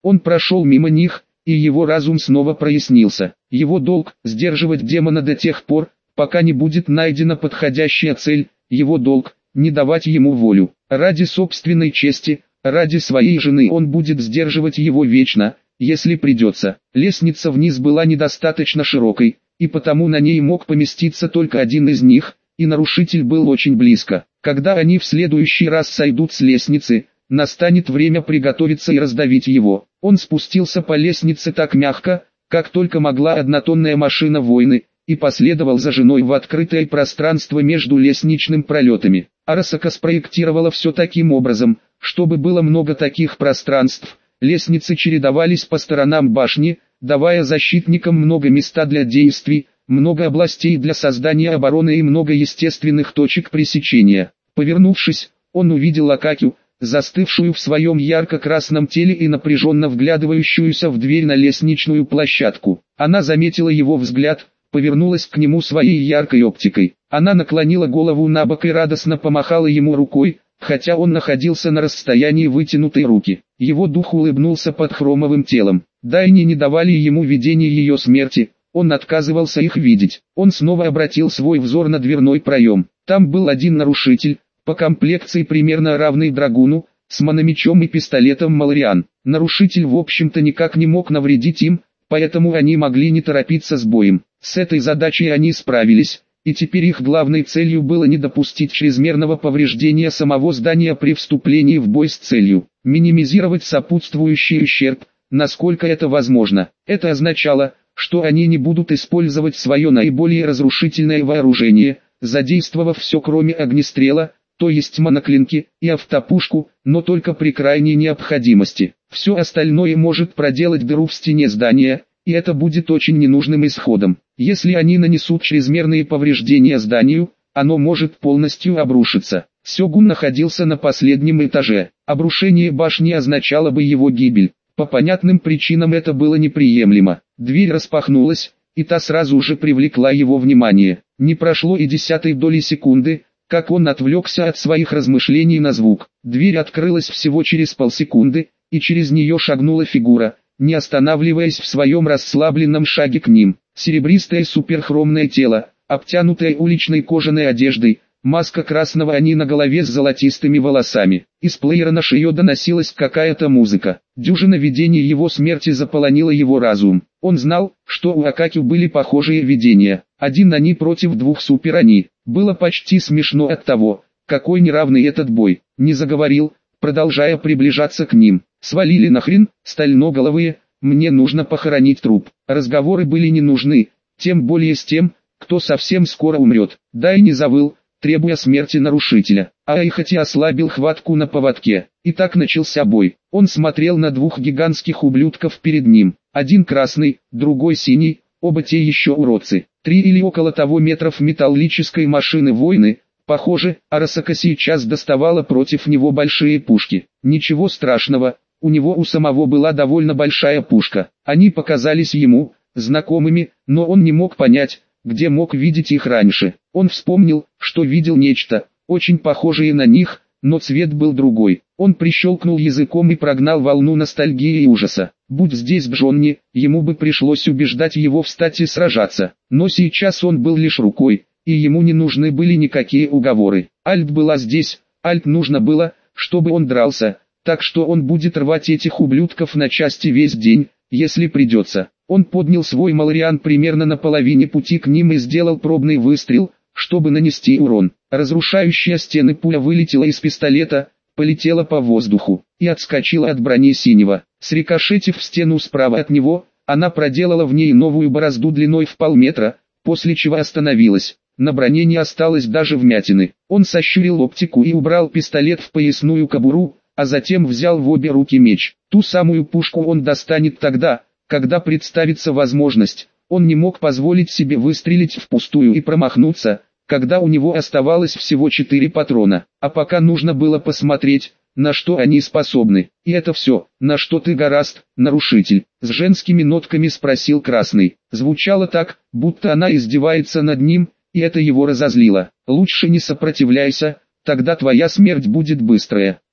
Он прошел мимо них, и его разум снова прояснился. Его долг – сдерживать демона до тех пор, пока не будет найдена подходящая цель, его долг – не давать ему волю. Ради собственной чести, ради своей жены он будет сдерживать его вечно, если придется. Лестница вниз была недостаточно широкой, и потому на ней мог поместиться только один из них, и нарушитель был очень близко. Когда они в следующий раз сойдут с лестницы, настанет время приготовиться и раздавить его. Он спустился по лестнице так мягко, как только могла однотонная машина войны, и последовал за женой в открытое пространство между лестничным пролетами. Арасака спроектировала все таким образом, чтобы было много таких пространств. Лестницы чередовались по сторонам башни, давая защитникам много места для действий, много областей для создания обороны и много естественных точек пресечения. Повернувшись, он увидел Акакю, застывшую в своем ярко-красном теле и напряженно вглядывающуюся в дверь на лестничную площадку. Она заметила его взгляд, повернулась к нему своей яркой оптикой. Она наклонила голову на бок и радостно помахала ему рукой, хотя он находился на расстоянии вытянутой руки. Его дух улыбнулся под хромовым телом. Дайни не давали ему видения ее смерти, он отказывался их видеть. Он снова обратил свой взор на дверной проем. Там был один нарушитель, по комплекции примерно равный драгуну, с мономечом и пистолетом Малариан. Нарушитель в общем-то никак не мог навредить им, поэтому они могли не торопиться с боем. С этой задачей они справились, и теперь их главной целью было не допустить чрезмерного повреждения самого здания при вступлении в бой с целью минимизировать сопутствующий ущерб, насколько это возможно. Это означало, что они не будут использовать свое наиболее разрушительное вооружение, задействовав все кроме огнестрела, то есть моноклинки и автопушку, но только при крайней необходимости. Все остальное может проделать дыру в стене здания, и это будет очень ненужным исходом. Если они нанесут чрезмерные повреждения зданию, оно может полностью обрушиться. Сёгун находился на последнем этаже. Обрушение башни означало бы его гибель. По понятным причинам это было неприемлемо. Дверь распахнулась, и та сразу же привлекла его внимание. Не прошло и 10 доли секунды, как он отвлекся от своих размышлений на звук. Дверь открылась всего через полсекунды, и через нее шагнула фигура, не останавливаясь в своем расслабленном шаге к ним. Серебристое суперхромное тело, обтянутое уличной кожаной одеждой, маска красного они на голове с золотистыми волосами. Из плеера на шее доносилась какая-то музыка. Дюжина видений его смерти заполонила его разум. Он знал, что у Акакю были похожие видения. Один они против двух супер-они. Было почти смешно от того, какой неравный этот бой. Не заговорил, продолжая приближаться к ним. «Свалили нахрен, стальноголовые, мне нужно похоронить труп». Разговоры были не нужны, тем более с тем, кто совсем скоро умрет. Дайни завыл, требуя смерти нарушителя. Айхати ослабил хватку на поводке. И так начался бой. Он смотрел на двух гигантских ублюдков перед ним. Один красный, другой синий, оба те еще уродцы. 3 или около того метров металлической машины войны. Похоже, Арасака сейчас доставала против него большие пушки. Ничего страшного, у него у самого была довольно большая пушка. Они показались ему знакомыми, но он не мог понять, где мог видеть их раньше. Он вспомнил, что видел нечто, очень похожее на них, но цвет был другой. Он прищелкнул языком и прогнал волну ностальгии и ужаса. Будь здесь Джонни, ему бы пришлось убеждать его встать и сражаться. Но сейчас он был лишь рукой, и ему не нужны были никакие уговоры. Альт была здесь, Альт нужно было, чтобы он дрался, так что он будет рвать этих ублюдков на части весь день, если придется. Он поднял свой Малариан примерно на половине пути к ним и сделал пробный выстрел, чтобы нанести урон. Разрушающая стены пуля вылетела из пистолета, полетела по воздуху и отскочила от брони синего. Срикошетив в стену справа от него, она проделала в ней новую борозду длиной в полметра, после чего остановилась. На броне не осталось даже вмятины. Он сощурил оптику и убрал пистолет в поясную кобуру, а затем взял в обе руки меч. Ту самую пушку он достанет тогда, когда представится возможность. Он не мог позволить себе выстрелить впустую и промахнуться, когда у него оставалось всего 4 патрона. А пока нужно было посмотреть, на что они способны. И это все, на что ты горазд, нарушитель? С женскими нотками спросил Красный. Звучало так, будто она издевается над ним, и это его разозлило. Лучше не сопротивляйся, тогда твоя смерть будет быстрая.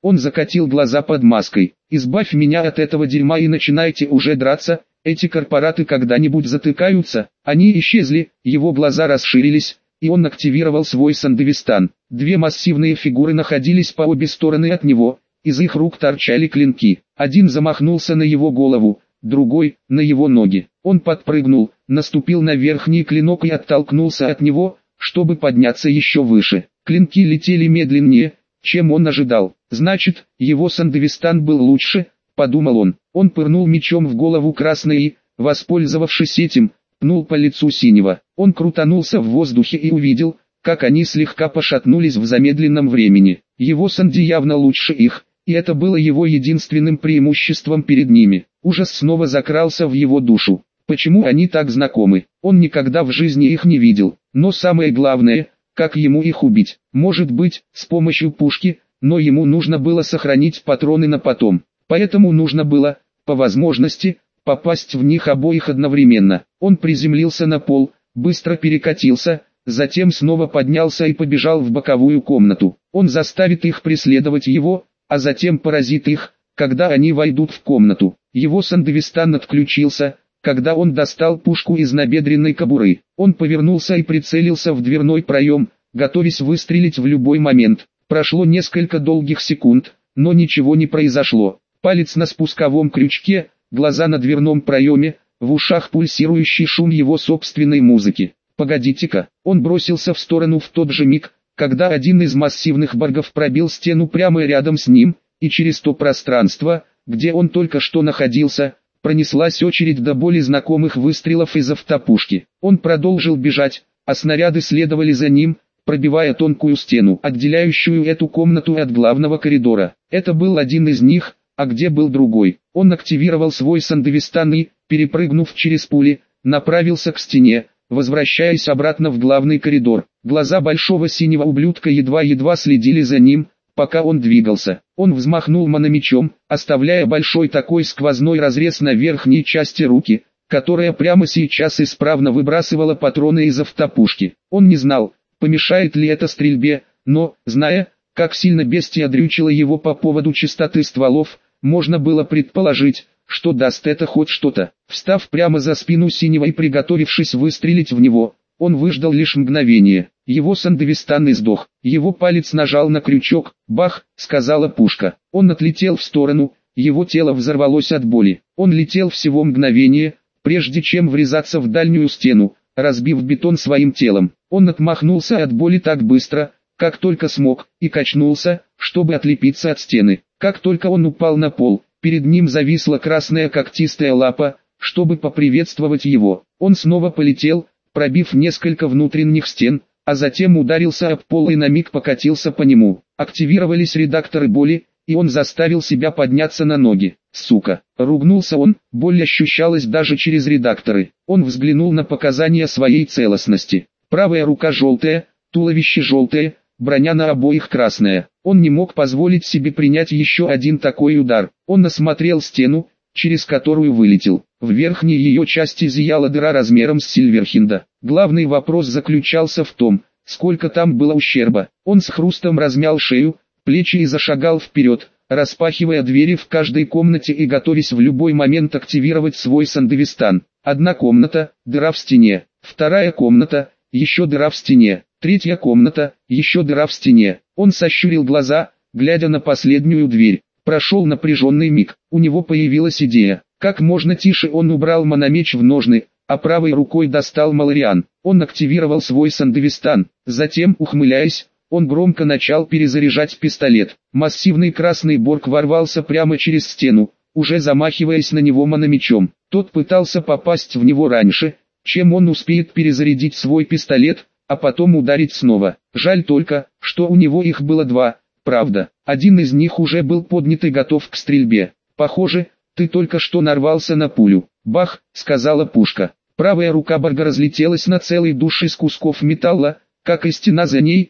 Он закатил глаза под маской. «Избавь меня от этого дерьма и начинайте уже драться. Эти корпораты когда-нибудь затыкаются?» Они исчезли, его глаза расширились, и он активировал свой Сандевистан. Две массивные фигуры находились по обе стороны от него, из их рук торчали клинки. Один замахнулся на его голову, другой – на его ноги. Он подпрыгнул, наступил на верхний клинок и оттолкнулся от него, чтобы подняться еще выше. Клинки летели медленнее, чем он ожидал. Значит, его Сандевистан был лучше, подумал он. Он пырнул мечом в голову красной и, воспользовавшись этим, пнул по лицу синего. Он крутанулся в воздухе и увидел, как они слегка пошатнулись в замедленном времени. Его Санди явно лучше их, и это было его единственным преимуществом перед ними. Ужас снова закрался в его душу. Почему они так знакомы? Он никогда в жизни их не видел. Но самое главное, как ему их убить? Может быть, с помощью пушки, но ему нужно было сохранить патроны на потом. Поэтому нужно было, по возможности, попасть в них обоих одновременно. Он приземлился на пол, быстро перекатился, затем снова поднялся и побежал в боковую комнату. Он заставит их преследовать его, а затем поразит их, когда они войдут в комнату. Его Сандевистан отключился, когда он достал пушку из набедренной кобуры. Он повернулся и прицелился в дверной проем, готовясь выстрелить в любой момент. Прошло несколько долгих секунд, но ничего не произошло. Палец на спусковом крючке, глаза на дверном проеме, в ушах пульсирующий шум его собственной музыки. «Погодите-ка!» Он бросился в сторону в тот же миг, когда один из массивных баргов пробил стену прямо рядом с ним, и через то пространство, где он только что находился, пронеслась очередь до боли знакомых выстрелов из автопушки. Он продолжил бежать, а снаряды следовали за ним, пробивая тонкую стену, отделяющую эту комнату от главного коридора. Это был один из них, а где был другой? Он активировал свой Сандевистан и, перепрыгнув через пули, направился к стене, возвращаясь обратно в главный коридор. Глаза большого синего ублюдка едва-едва следили за ним, пока он двигался. Он взмахнул мономечом, оставляя большой такой сквозной разрез на верхней части руки, которая прямо сейчас исправно выбрасывала патроны из автопушки. Он не знал, помешает ли это стрельбе, но, зная, как сильно бестия дрючила его по поводу частоты стволов, можно было предположить, что даст это хоть что-то. Встав прямо за спину синего и приготовившись выстрелить в него, он выждал лишь мгновение. Его Сандевистан издох. Его палец нажал на крючок. «Бах!» — сказала пушка. Он отлетел в сторону, его тело взорвалось от боли. Он летел всего мгновение, прежде чем врезаться в дальнюю стену, разбив бетон своим телом. Он отмахнулся от боли так быстро, как только смог, и качнулся, чтобы отлепиться от стены. Как только он упал на пол, перед ним зависла красная когтистая лапа, чтобы поприветствовать его. Он снова полетел, пробив несколько внутренних стен, а затем ударился об пол и на миг покатился по нему. Активировались редакторы боли, и он заставил себя подняться на ноги. «Сука!» — ругнулся он, боль ощущалась даже через редакторы. Он взглянул на показания своей целостности. Правая рука желтая, туловище желтое, броня на обоих красная. Он не мог позволить себе принять еще один такой удар. Он осмотрел стену, через которую вылетел. В верхней ее части зияла дыра размером с Сильверхинда. Главный вопрос заключался в том, сколько там было ущерба. Он с хрустом размял шею, плечи и зашагал вперед, распахивая двери в каждой комнате и готовясь в любой момент активировать свой Сандевистан. Одна комната, дыра в стене. Вторая комната, еще дыра в стене. Третья комната, еще дыра в стене. Он сощурил глаза, глядя на последнюю дверь. Прошел напряженный миг. У него появилась идея. Как можно тише он убрал мономеч в ножны, а правой рукой достал Малариан. Он активировал свой Сандевистан. Затем, ухмыляясь, он громко начал перезаряжать пистолет. Массивный красный борг ворвался прямо через стену, уже замахиваясь на него мономечом. Тот пытался попасть в него раньше, чем он успеет перезарядить свой пистолет, а потом ударить снова. Жаль только, что у него их было два, правда. Один из них уже был поднят и готов к стрельбе. «Похоже, ты только что нарвался на пулю». «Бах!» — сказала пушка. Правая рука Барга разлетелась на целый душ из кусков металла, как и стена за ней,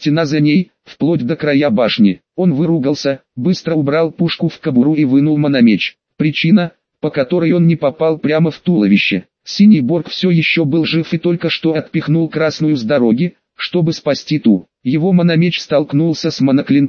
вплоть до края башни. Он выругался, быстро убрал пушку в кобуру и вынул мономеч. Причина, по которой он не попал прямо в туловище. Синий Борг все еще был жив и только что отпихнул красную с дороги, чтобы спасти ту. Его мономеч столкнулся с моноклинком,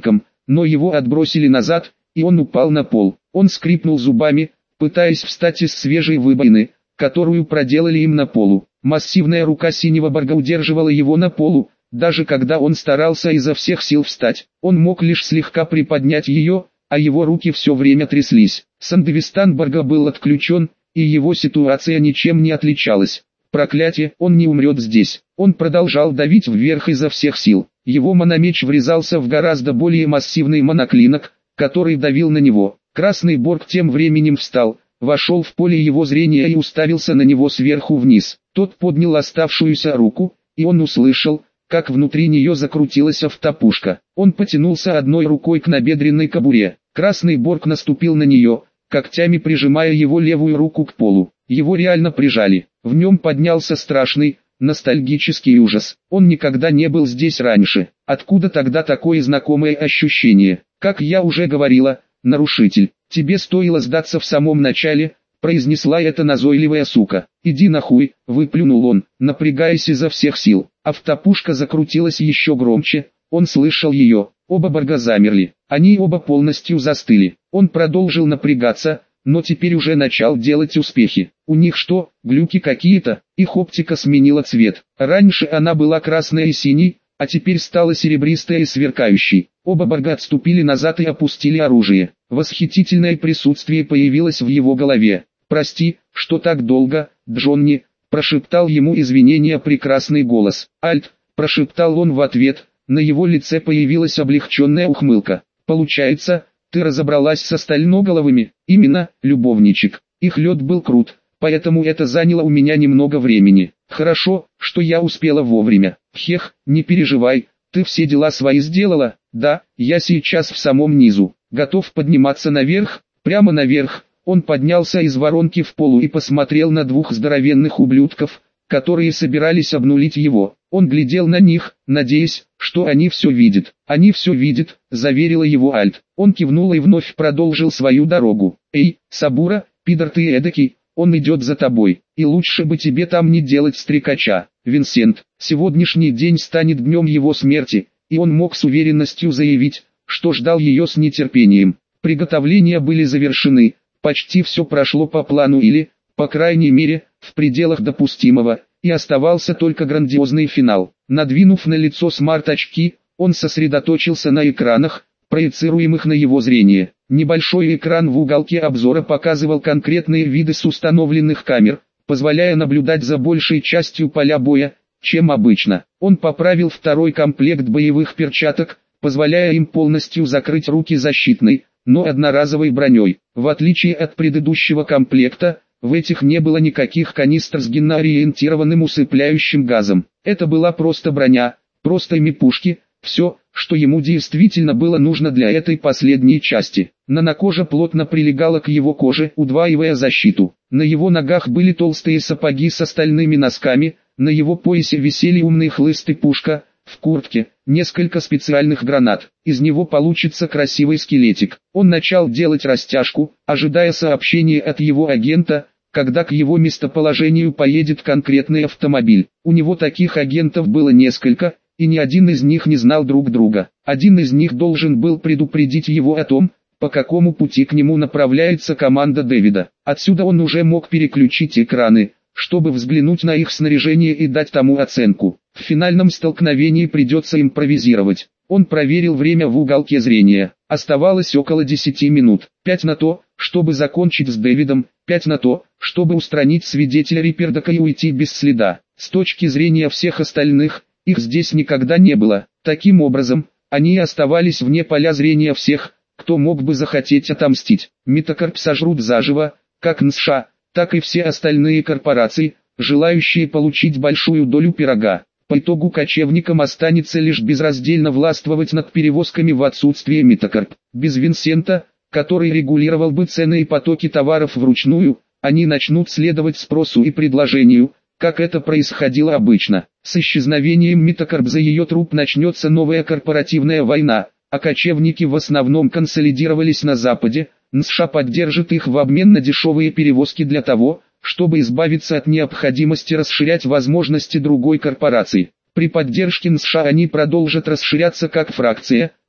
но его отбросили назад, и он упал на пол. Он скрипнул зубами, пытаясь встать из свежей выбоины, которую проделали им на полу. Массивная рука синего Борга удерживала его на полу, даже когда он старался изо всех сил встать. Он мог лишь слегка приподнять ее, а его руки все время тряслись. Сандевистан Борга был отключен, и его ситуация ничем не отличалась. Проклятие, он не умрет здесь. Он продолжал давить вверх изо всех сил. Его мономеч врезался в гораздо более массивный моноклинок, который давил на него. Красный Борг тем временем встал, вошел в поле его зрения и уставился на него сверху вниз. Тот поднял оставшуюся руку, и он услышал, как внутри нее закрутилась автопушка. Он потянулся одной рукой к набедренной кобуре. Красный Борг наступил на нее, когтями прижимая его левую руку к полу. Его реально прижали. В нем поднялся страшный, ностальгический ужас. Он никогда не был здесь раньше. Откуда тогда такое знакомое ощущение? Как я уже говорила, нарушитель, тебе стоило сдаться в самом начале, произнесла эта назойливая сука. Иди нахуй, выплюнул он, напрягаясь изо всех сил. Автопушка закрутилась еще громче, он слышал ее. Оба Борга замерли, они оба полностью застыли. Он продолжил напрягаться, но теперь уже начал делать успехи. У них что, глюки какие-то? Их оптика сменила цвет. Раньше она была красной и синей, а теперь стала серебристой и сверкающей. Оба Борга отступили назад и опустили оружие. Восхитительное присутствие появилось в его голове. «Прости, что так долго, Джонни», – прошептал ему извинения прекрасный голос. «Альт», – прошептал он в ответ, на его лице появилась облегченная ухмылка. «Получается, ты разобралась с остальноголовыми?» «Именно, любовничек. Их лед был крут, поэтому это заняло у меня немного времени. Хорошо, что я успела вовремя. Хех, не переживай, ты все дела свои сделала?» «Да, я сейчас в самом низу. Готов подниматься наверх?» «Прямо наверх». Он поднялся из воронки в полу и посмотрел на двух здоровенных ублюдков, которые собирались обнулить его. Он глядел на них, надеясь, что они все видят. «Они все видят», — заверила его Альт. Он кивнул и вновь продолжил свою дорогу. «Эй, Сабура, пидор ты эдакий, он идет за тобой, и лучше бы тебе там не делать стрекача. Винсент, сегодняшний день станет днем его смерти», и он мог с уверенностью заявить, что ждал ее с нетерпением. Приготовления были завершены, почти все прошло по плану или, по крайней мере, в пределах допустимого, и оставался только грандиозный финал. Надвинув на лицо смарт-очки, он сосредоточился на экранах, проецируемых на его зрение. Небольшой экран в уголке обзора показывал конкретные виды с установленных камер, позволяя наблюдать за большей частью поля боя, чем обычно. Он поправил второй комплект боевых перчаток, позволяя им полностью закрыть руки защитной, но одноразовой броней. В отличие от предыдущего комплекта, в этих не было никаких канистр с генно-ориентированным усыпляющим газом. Это была просто броня, просто ими пушки, все, что ему действительно было нужно для этой последней части. Нанокожа плотно прилегала к его коже, удваивая защиту. На его ногах были толстые сапоги с остальными носками, на его поясе висели умные хлысты пушка, в куртке несколько специальных гранат. Из него получится красивый скелетик. Он начал делать растяжку, ожидая сообщения от его агента, когда к его местоположению поедет конкретный автомобиль. У него таких агентов было несколько, и ни один из них не знал друг друга. Один из них должен был предупредить его о том, по какому пути к нему направляется команда Дэвида. Отсюда он уже мог переключить экраны, чтобы взглянуть на их снаряжение и дать тому оценку. В финальном столкновении придется импровизировать. Он проверил время в уголке зрения. Оставалось около 10 минут. 5 на то, чтобы закончить с Дэвидом, 5 на то, чтобы устранить свидетеля Рипердака и уйти без следа. С точки зрения всех остальных, их здесь никогда не было. Таким образом, они оставались вне поля зрения всех, кто мог бы захотеть отомстить. Митокорп сожрут заживо, как НСШ, так и все остальные корпорации, желающие получить большую долю пирога. По итогу кочевникам останется лишь безраздельно властвовать над перевозками в отсутствие Митокорп. Без Винсента, который регулировал бы цены и потоки товаров вручную, они начнут следовать спросу и предложению, как это происходило обычно. С исчезновением Митокорп за ее труп начнется новая корпоративная война, а кочевники в основном консолидировались на Западе. НСШ поддержит их в обмен на дешевые перевозки для того, чтобы избавиться от необходимости расширять возможности другой корпорации. При поддержке НСШ они продолжат расширяться как фракция,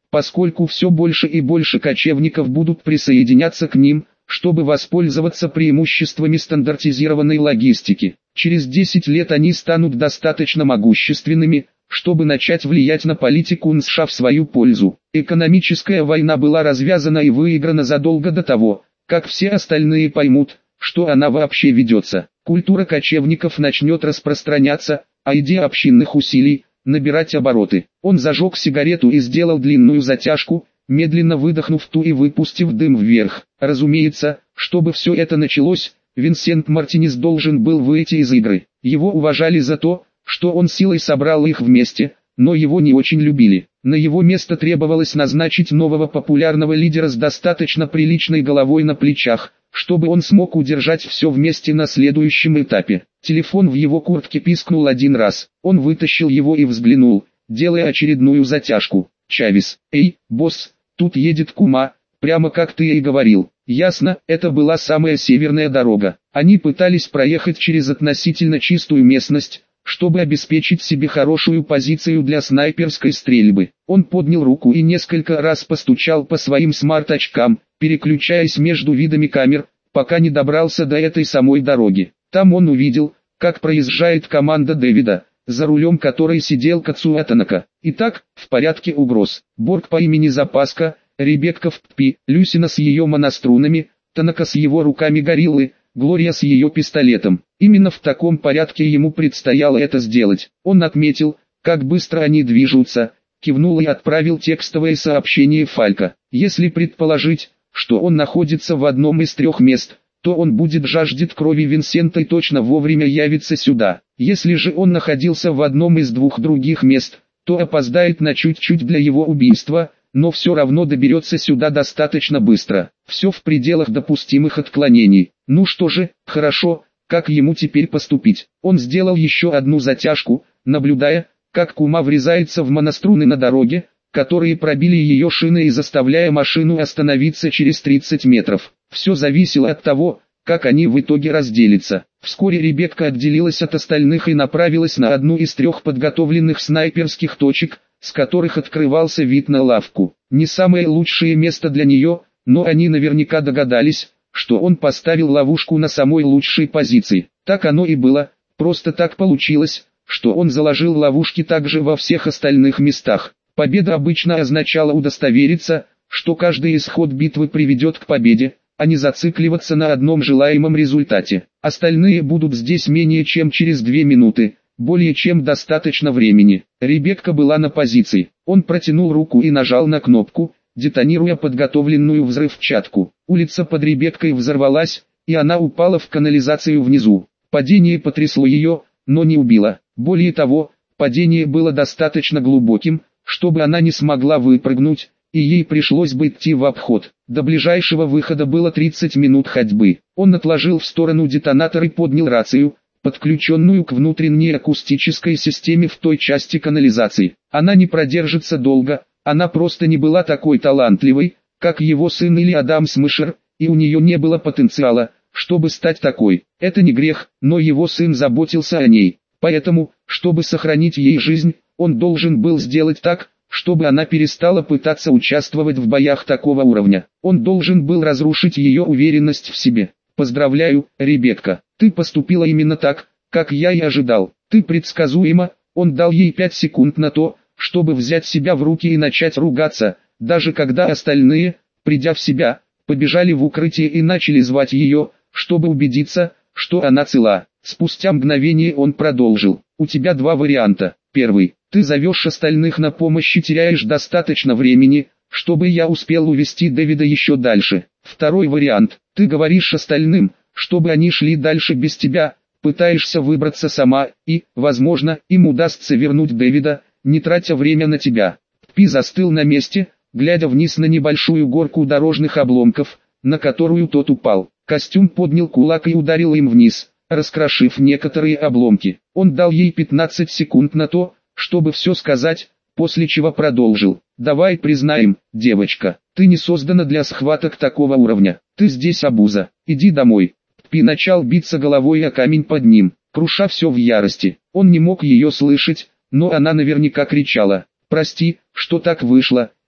поскольку все больше и больше кочевников будут присоединяться к ним, чтобы воспользоваться преимуществами стандартизированной логистики. Через 10 лет они станут достаточно могущественными, чтобы начать влиять на политику США в свою пользу. Экономическая война была развязана и выиграна задолго до того, как все остальные поймут, что она вообще ведется. Культура кочевников начнет распространяться, а идея общинных усилий – набирать обороты. Он зажег сигарету и сделал длинную затяжку, медленно выдохнув ту и выпустив дым вверх. Разумеется, чтобы все это началось, Винсент Мартинес должен был выйти из игры. Его уважали за то, что он силой собрал их вместе, но его не очень любили. На его место требовалось назначить нового популярного лидера с достаточно приличной головой на плечах, чтобы он смог удержать все вместе на следующем этапе. Телефон в его куртке пискнул один раз. Он вытащил его и взглянул, делая очередную затяжку. «Чавес, эй, босс, тут едет кума, прямо как ты и говорил». Ясно, это была самая северная дорога. Они пытались проехать через относительно чистую местность, чтобы обеспечить себе хорошую позицию для снайперской стрельбы. Он поднял руку и несколько раз постучал по своим смарт-очкам, переключаясь между видами камер, пока не добрался до этой самой дороги. Там он увидел, как проезжает команда Дэвида, за рулем которой сидел Кацуя Танака. Итак, в порядке угроз. Борг по имени Запаска, Ребекка в ППИ, Люсина с ее монострунами, Танака с его руками гориллы, Глория с ее пистолетом. Именно в таком порядке ему предстояло это сделать. Он отметил, как быстро они движутся, кивнул и отправил текстовое сообщение Фалька. Если предположить, что он находится в одном из 3 мест, то он будет жаждет крови Винсента и точно вовремя явится сюда. Если же он находился в одном из 2 других мест, то опоздает на чуть-чуть для его убийства, но все равно доберется сюда достаточно быстро. Все в пределах допустимых отклонений. Ну что же, хорошо, как ему теперь поступить? Он сделал еще одну затяжку, наблюдая, как кума врезается в моноструны на дороге, которые пробили ее шины и заставляя машину остановиться через 30 метров. Все зависело от того, как они в итоге разделятся. Вскоре Ребекка отделилась от остальных и направилась на одну из 3 подготовленных снайперских точек, с которых открывался вид на лавку. Не самое лучшее место для нее, но они наверняка догадались, что он поставил ловушку на самой лучшей позиции. Так оно и было, просто так получилось, что он заложил ловушки также во всех остальных местах. Победа обычно означала удостовериться, что каждый исход битвы приведет к победе, а не зацикливаться на одном желаемом результате. Остальные будут здесь менее чем через 2 минуты. Более чем достаточно времени. Ребекка была на позиции. Он протянул руку и нажал на кнопку, детонируя подготовленную взрывчатку. Улица под Ребеккой взорвалась, и она упала в канализацию внизу. Падение потрясло ее, но не убило. Более того, падение было достаточно глубоким, чтобы она не смогла выпрыгнуть, и ей пришлось бы идти в обход. До ближайшего выхода было 30 минут ходьбы. Он отложил в сторону детонатор и поднял рацию, подключенную к внутренней акустической системе в той части канализации. Она не продержится долго, она просто не была такой талантливой, как его сын или Адам Смышер, и у нее не было потенциала, чтобы стать такой. Это не грех, но его сын заботился о ней. Поэтому, чтобы сохранить ей жизнь, он должен был сделать так, чтобы она перестала пытаться участвовать в боях такого уровня. Он должен был разрушить ее уверенность в себе. «Поздравляю, Ребекка, ты поступила именно так, как я и ожидал. Ты предсказуема». Он дал ей 5 секунд на то, чтобы взять себя в руки и начать ругаться, даже когда остальные, придя в себя, побежали в укрытие и начали звать ее, чтобы убедиться, что она цела. Спустя мгновение он продолжил. «У тебя 2 варианта. Первый. Ты зовешь остальных на помощь и теряешь достаточно времени, чтобы я успел увести Дэвида еще дальше. Второй вариант. Ты говоришь остальным, чтобы они шли дальше без тебя, пытаешься выбраться сама, и, возможно, им удастся вернуть Дэвида, не тратя время на тебя». Пи застыл на месте, глядя вниз на небольшую горку дорожных обломков, на которую тот упал. Костюм поднял кулак и ударил им вниз, раскрошив некоторые обломки. Он дал ей 15 секунд на то, чтобы все сказать, после чего продолжил. «Давай признаем, девочка, ты не создана для схваток такого уровня. Ты здесь обуза. Иди домой». Пи начал биться головой о камень под ним, круша все в ярости. Он не мог ее слышать, но она наверняка кричала. «Прости, что так вышло,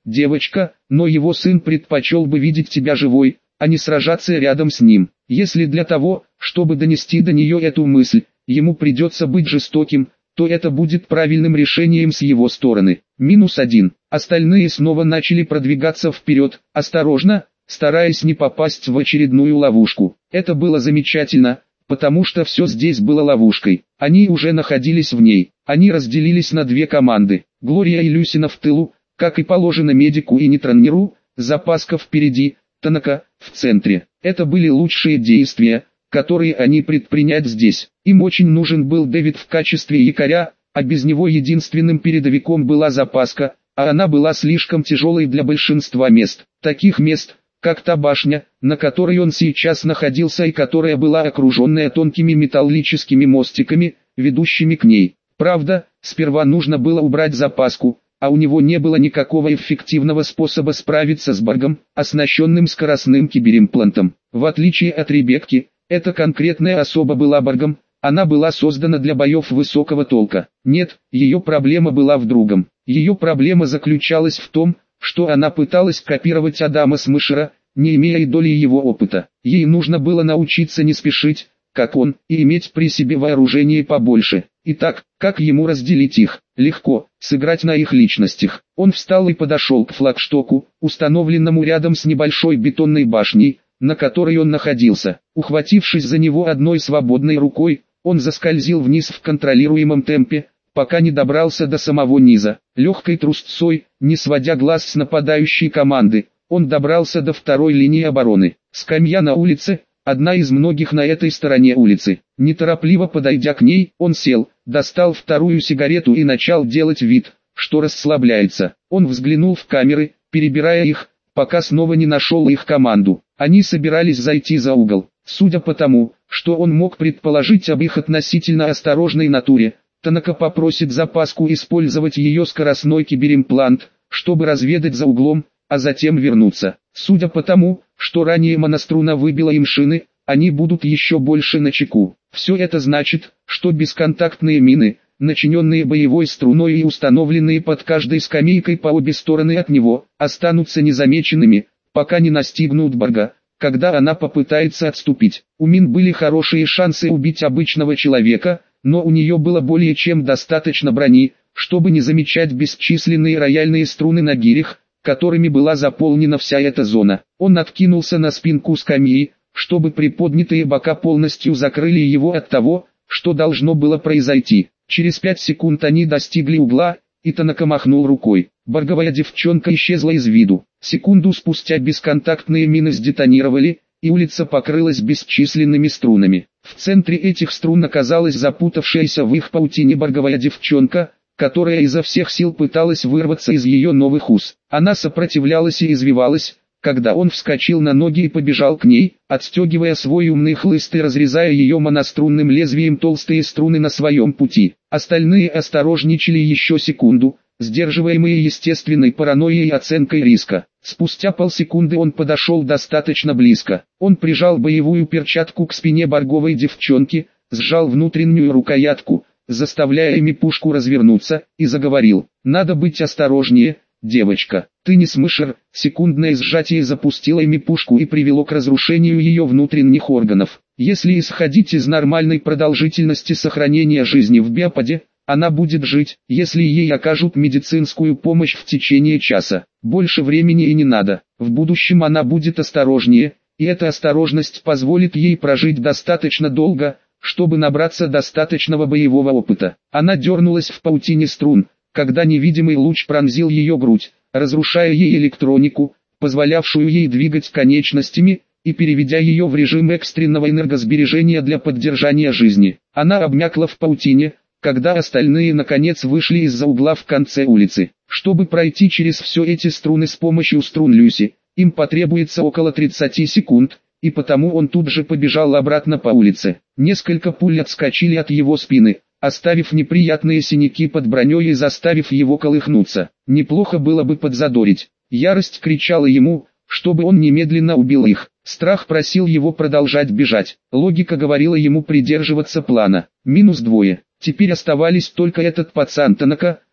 девочка, но его сын предпочел бы видеть тебя живой, а не сражаться рядом с ним. Если для того, чтобы донести до нее эту мысль, ему придется быть жестоким, то это будет правильным решением с его стороны. -1. Остальные снова начали продвигаться вперед, осторожно, стараясь не попасть в очередную ловушку. Это было замечательно, потому что все здесь было ловушкой. Они уже находились в ней. Они разделились на две команды. Глория и Люсина в тылу, как и положено медику и нетронеру, запаска впереди, Танака в центре. Это были лучшие действия, которые они предпринять здесь. Им очень нужен был Дэвид в качестве якоря, а без него единственным передовиком была запаска, а она была слишком тяжелой для большинства мест. Таких мест, как та башня, на которой он сейчас находился и которая была окруженная тонкими металлическими мостиками, ведущими к ней. Правда, сперва нужно было убрать запаску, а у него не было никакого эффективного способа справиться с Баргом, оснащенным скоростным киберимплантом. В отличие от Ребекки, эта конкретная особа была Баргом, она была создана для боев высокого толка. Нет, ее проблема была в другом. Ее проблема заключалась в том, что она пыталась копировать Адама Смешера, не имея и доли его опыта. Ей нужно было научиться не спешить, как он, и иметь при себе вооружение побольше. Итак, как ему разделить их? Легко, сыграть на их личностях. Он встал и подошел к флагштоку, установленному рядом с небольшой бетонной башней, на которой он находился. Ухватившись за него одной свободной рукой, он заскользил вниз в контролируемом темпе, пока не добрался до самого низа. Легкой трусцой, не сводя глаз с нападающей команды, он добрался до второй линии обороны. Скамья на улице, одна из многих на этой стороне улицы. Неторопливо подойдя к ней, он сел, достал вторую сигарету и начал делать вид, что расслабляется. Он взглянул в камеры, перебирая их, пока снова не нашел их команду. Они собирались зайти за угол. Судя по тому, что он мог предположить об их относительно осторожной натуре, Танака попросит запаску использовать ее скоростной киберимплант, чтобы разведать за углом, а затем вернуться. Судя по тому, что ранее Моноструна выбила им шины, они будут еще больше начеку. Все это значит, что бесконтактные мины, начиненные боевой струной и установленные под каждой скамейкой по обе стороны от него, останутся незамеченными, пока не настигнут Барга, когда она попытается отступить. У мин были хорошие шансы убить обычного человека, но у нее было более чем достаточно брони, чтобы не замечать бесчисленные рояльные струны на гирях, которыми была заполнена вся эта зона. Он откинулся на спинку скамьи, чтобы приподнятые бока полностью закрыли его от того, что должно было произойти. Через 5 секунд они достигли угла, и Танака махнул рукой. Барговая девчонка исчезла из виду. Секунду спустя бесконтактные мины сдетонировали, и улица покрылась бесчисленными струнами. В центре этих струн оказалась запутавшаяся в их паутине барговая девчонка, которая изо всех сил пыталась вырваться из ее новых уз. Она сопротивлялась и извивалась, когда он вскочил на ноги и побежал к ней, отстегивая свой умный хлыст и разрезая ее монострунным лезвием толстые струны на своем пути. Остальные осторожничали еще секунду, сдерживаемые естественной паранойей и оценкой риска. Спустя полсекунды он подошел достаточно близко. Он прижал боевую перчатку к спине барговой девчонки, сжал внутреннюю рукоятку, заставляя ими пушку развернуться, и заговорил: «Надо быть осторожнее, девочка. Ты не Смешер». Секундное сжатие запустило ими пушку и привело к разрушению ее внутренних органов. Если исходить из нормальной продолжительности сохранения жизни в биоподе, она будет жить, если ей окажут медицинскую помощь в течение часа. Больше времени и не надо. В будущем она будет осторожнее, и эта осторожность позволит ей прожить достаточно долго, чтобы набраться достаточного боевого опыта. Она дернулась в паутине струн, когда невидимый луч пронзил ее грудь, разрушая ей электронику, позволявшую ей двигать конечностями, и переведя ее в режим экстренного энергосбережения для поддержания жизни. Она обмякла в паутине, когда остальные наконец вышли из-за угла в конце улицы. Чтобы пройти через все эти струны с помощью струн Люси, им потребуется около 30 секунд, и потому он тут же побежал обратно по улице. Несколько пуль отскочили от его спины, оставив неприятные синяки под броней и заставив его колыхнуться. Неплохо было бы подзадорить. Ярость кричала ему, чтобы он немедленно убил их. Страх просил его продолжать бежать. Логика говорила ему придерживаться плана. -2. Теперь оставались только этот пацан Танака,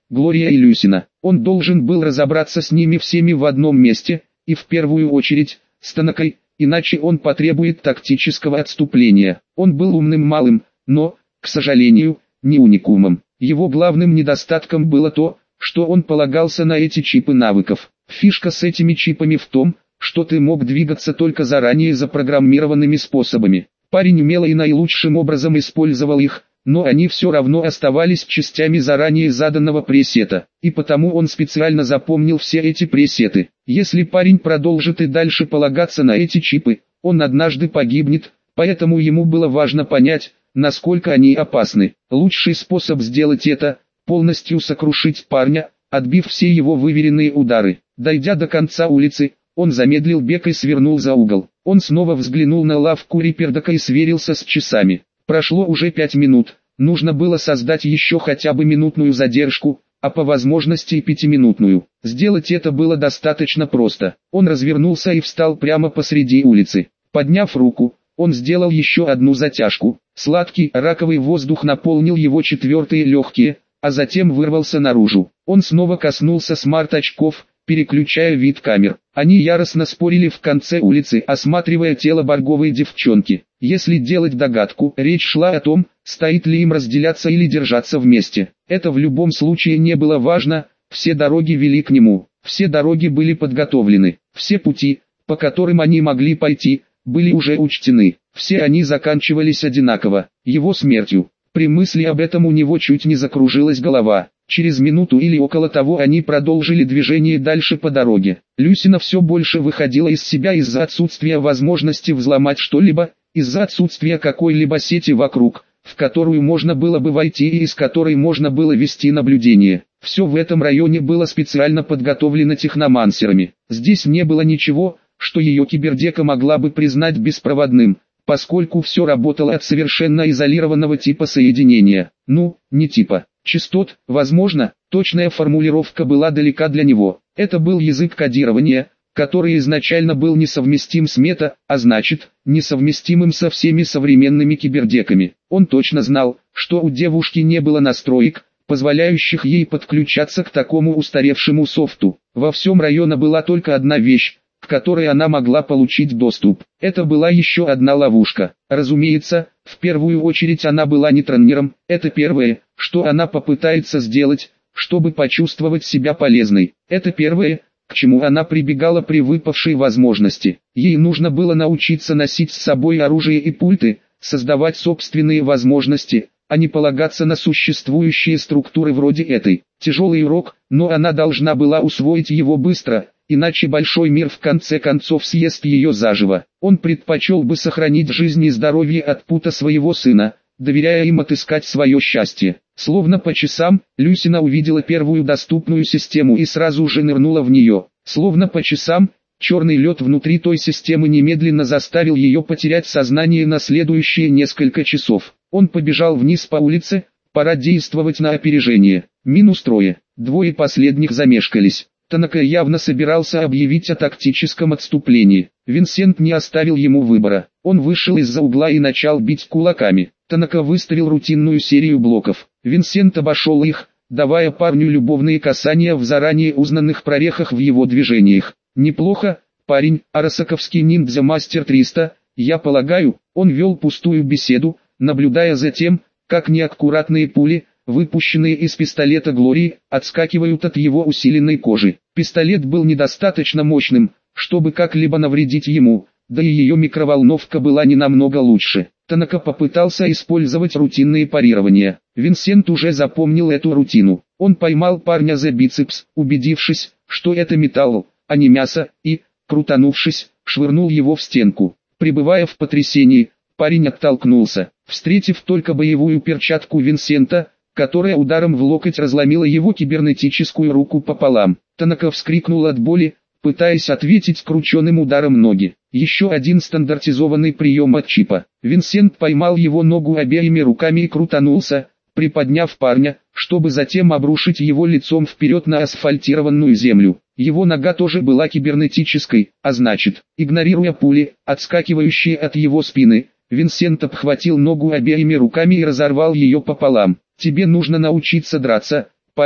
Глория и Люсина. Он должен был разобраться с ними всеми в одном месте, и в первую очередь, с Танакой, иначе он потребует тактического отступления. Он был умным малым, но, к сожалению, не уникумом. Его главным недостатком было то, что он полагался на эти чипы навыков. Фишка с этими чипами в том, что ты мог двигаться только заранее запрограммированными способами. Парень умело и наилучшим образом использовал их, но они все равно оставались частями заранее заданного пресета, и потому он специально запомнил все эти пресеты. Если парень продолжит и дальше полагаться на эти чипы, он однажды погибнет, поэтому ему было важно понять, насколько они опасны. Лучший способ сделать это – полностью сокрушить парня, отбив все его выверенные удары. Дойдя до конца улицы, он замедлил бег и свернул за угол. Он снова взглянул на лавку Рипердака и сверился с часами. Прошло уже 5 минут, нужно было создать еще хотя бы минутную задержку, а по возможности и 5-минутную. Сделать это было достаточно просто. Он развернулся и встал прямо посреди улицы. Подняв руку, он сделал еще одну затяжку. Сладкий раковый воздух наполнил его четвертые легкие, а затем вырвался наружу. Он снова коснулся смарт-очков, переключая вид камер. Они яростно спорили в конце улицы, осматривая тело борговой девчонки. Если делать догадку, речь шла о том, стоит ли им разделяться или держаться вместе. Это в любом случае не было важно, все дороги вели к нему, все дороги были подготовлены, все пути, по которым они могли пойти, были уже учтены, все они заканчивались одинаково, его смертью. При мысли об этом у него чуть не закружилась голова. Через минуту или около того они продолжили движение дальше по дороге. Люсина все больше выходила из себя из-за отсутствия возможности взломать что-либо, из-за отсутствия какой-либо сети вокруг, в которую можно было бы войти и из которой можно было вести наблюдение. Все в этом районе было специально подготовлено техномансерами. Здесь не было ничего, что ее кибердека могла бы признать беспроводным, поскольку все работало от совершенно изолированного типа соединения. Ну, не типа. Частот, возможно, точная формулировка была далека для него. Это был язык кодирования, который изначально был несовместим с мета, а значит, несовместимым со всеми современными кибердеками. Он точно знал, что у девушки не было настроек, позволяющих ей подключаться к такому устаревшему софту. Во всем районе была только одна вещь, к которой она могла получить доступ. Это была еще одна ловушка. Разумеется, в первую очередь она была нейтронером. Это первое, что она попытается сделать, чтобы почувствовать себя полезной. Это первое, к чему она прибегала при выпавшей возможности. Ей нужно было научиться носить с собой оружие и пульты, создавать собственные возможности, а не полагаться на существующие структуры вроде этой. Тяжелый урок, но она должна была усвоить его быстро, иначе большой мир в конце концов съест ее заживо. Он предпочел бы сохранить жизнь и здоровье от пута своего сына, доверяя им отыскать свое счастье. Словно по часам, Люсина увидела первую доступную систему и сразу же нырнула в нее. Словно по часам, черный лед внутри той системы немедленно заставил ее потерять сознание на следующие несколько часов. Он побежал вниз по улице, пора действовать на опережение. Минус трое. Двое последних замешкались. Танака явно собирался объявить о тактическом отступлении. Винсент не оставил ему выбора. Он вышел из-за угла и начал бить кулаками. Танака выставил рутинную серию блоков. Винсент обошел их, давая парню любовные касания в заранее узнанных прорехах в его движениях. «Неплохо, парень, арасаковский ниндзя-мастер 300, я полагаю». Он вел пустую беседу, наблюдая за тем, как неаккуратные пули, выпущенные из пистолета Глории, отскакивают от его усиленной кожи. Пистолет был недостаточно мощным, чтобы как-либо навредить ему, да и ее микроволновка была не намного лучше. Танака попытался использовать рутинные парирования. Винсент уже запомнил эту рутину. Он поймал парня за бицепс, убедившись, что это металл, а не мясо, и, крутанувшись, швырнул его в стенку. Пребывая в потрясении, парень оттолкнулся, встретив только боевую перчатку Винсента, которая ударом в локоть разломила его кибернетическую руку пополам. Танака вскрикнул от боли, пытаясь ответить крученым ударом ноги. Еще один стандартизованный прием от чипа. Винсент поймал его ногу обеими руками и крутанулся, приподняв парня, чтобы затем обрушить его лицом вперед на асфальтированную землю. Его нога тоже была кибернетической, а значит, игнорируя пули, отскакивающие от его спины, Винсент обхватил ногу обеими руками и разорвал ее пополам. «Тебе нужно научиться драться, парень»,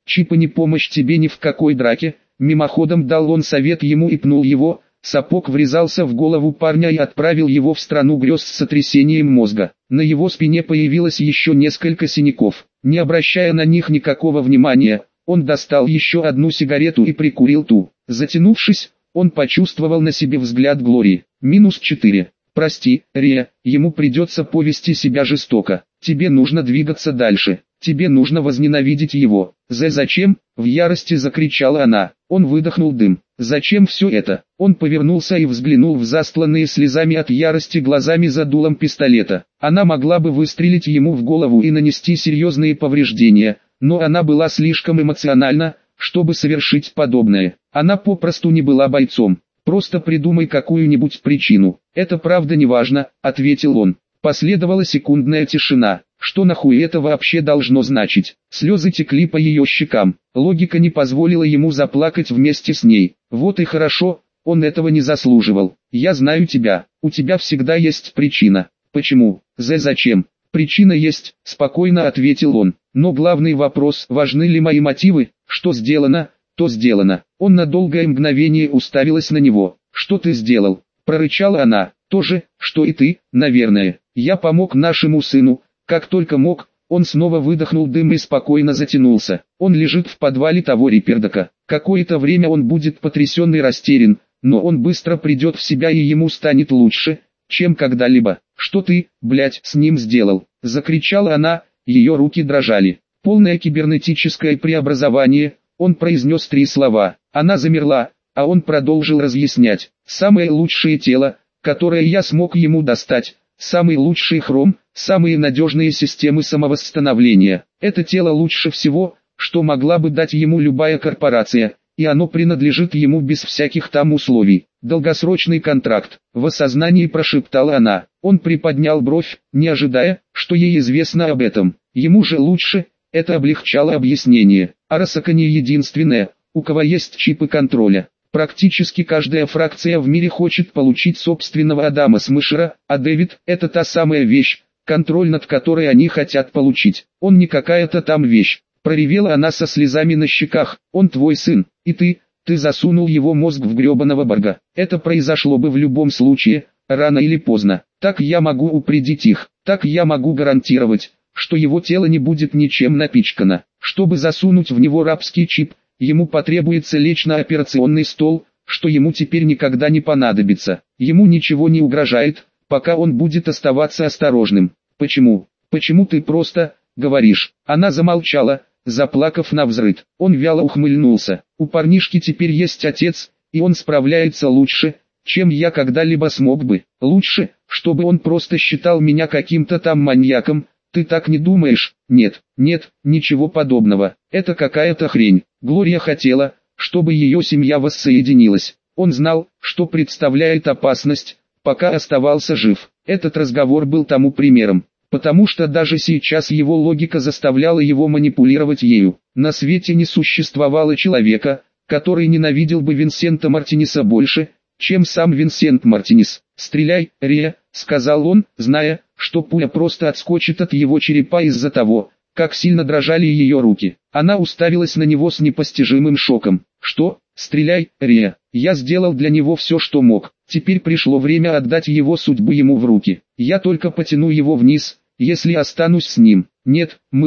Чип и не помощь тебе ни в какой драке. Мимоходом дал он совет ему и пнул его. Сапог врезался в голову парня и отправил его в страну грез с сотрясением мозга. На его спине появилось еще несколько синяков. Не обращая на них никакого внимания, он достал еще одну сигарету и прикурил ту. Затянувшись, он почувствовал на себе взгляд Глории. -4. Прости, Риа, ему придется повести себя жестоко. Тебе нужно двигаться дальше. Тебе нужно возненавидеть его. Зачем? В ярости закричала она. Он выдохнул дым. Зачем все это? Он повернулся и взглянул в застланные слезами от ярости глазами за дулом пистолета. Она могла бы выстрелить ему в голову и нанести серьезные повреждения, но она была слишком эмоциональна, чтобы совершить подобное. Она попросту не была бойцом. Просто придумай какую-нибудь причину. Это правда не важно, ответил он. Последовала секундная тишина. Что нахуй это вообще должно значить? Слезы текли по ее щекам. Логика не позволила ему заплакать вместе с ней. Вот и хорошо, он этого не заслуживал. Я знаю тебя. У тебя всегда есть причина. Почему? Зачем? Причина есть, спокойно ответил он. Но главный вопрос, важны ли мои мотивы? Что сделано, то сделано. Он на долгое мгновение уставилась на него. Что ты сделал? Прорычала она. То же, что и ты, наверное. Я помог нашему сыну. Как только мог, он снова выдохнул дым и спокойно затянулся. Он лежит в подвале того Рипердака. Какое-то время он будет потрясен и растерян, но он быстро придет в себя и ему станет лучше, чем когда-либо. Что ты, блядь, с ним сделал? Закричала она, ее руки дрожали. Полное кибернетическое преобразование, он произнес 3 слова. Она замерла, а он продолжил разъяснять. Самое лучшее тело, которое я смог ему достать. Самый лучший хром, самые надежные системы самовосстановления. Это тело лучше всего, что могла бы дать ему любая корпорация, и оно принадлежит ему без всяких там условий. Долгосрочный контракт, в осознании прошептала она. Он приподнял бровь, не ожидая, что ей известно об этом. Ему же лучше, это облегчало объяснение. Арасака не единственная, у кого есть чипы контроля. Практически каждая фракция в мире хочет получить собственного Адама Смешера, а Дэвид – это та самая вещь, контроль над которой они хотят получить. Он не какая-то там вещь. Проревела она со слезами на щеках. Он твой сын, и ты засунул его мозг в гребаного Борга. Это произошло бы в любом случае, рано или поздно. Так я могу упредить их, так я могу гарантировать, что его тело не будет ничем напичкано. Чтобы засунуть в него рабский чип, ему потребуется лечь на операционный стол, что ему теперь никогда не понадобится. Ему ничего не угрожает, пока он будет оставаться осторожным. Почему? Почему ты просто говоришь? Она замолчала, заплакав навзрыд. Он вяло ухмыльнулся. У парнишки теперь есть отец, и он справляется лучше, чем я когда-либо смог бы. Лучше, чтобы он просто считал меня каким-то там маньяком. Ты так не думаешь? Нет, ничего подобного. Это какая-то хрень. Глория хотела, чтобы ее семья воссоединилась. Он знал, что представляет опасность, пока оставался жив. Этот разговор был тому примером, потому что даже сейчас его логика заставляла его манипулировать ею. На свете не существовало человека, который ненавидел бы Винсента Мартинеса больше, чем сам Винсент Мартинес. «Стреляй, Риа», — сказал он, зная, что пуля просто отскочит от его черепа из-за того, как сильно дрожали ее руки. Она уставилась на него с непостижимым шоком. «Что? Стреляй, Риа. Я сделал для него все, что мог. Теперь пришло время отдать его судьбу ему в руки. Я только потяну его вниз, если останусь с ним. Нет, мы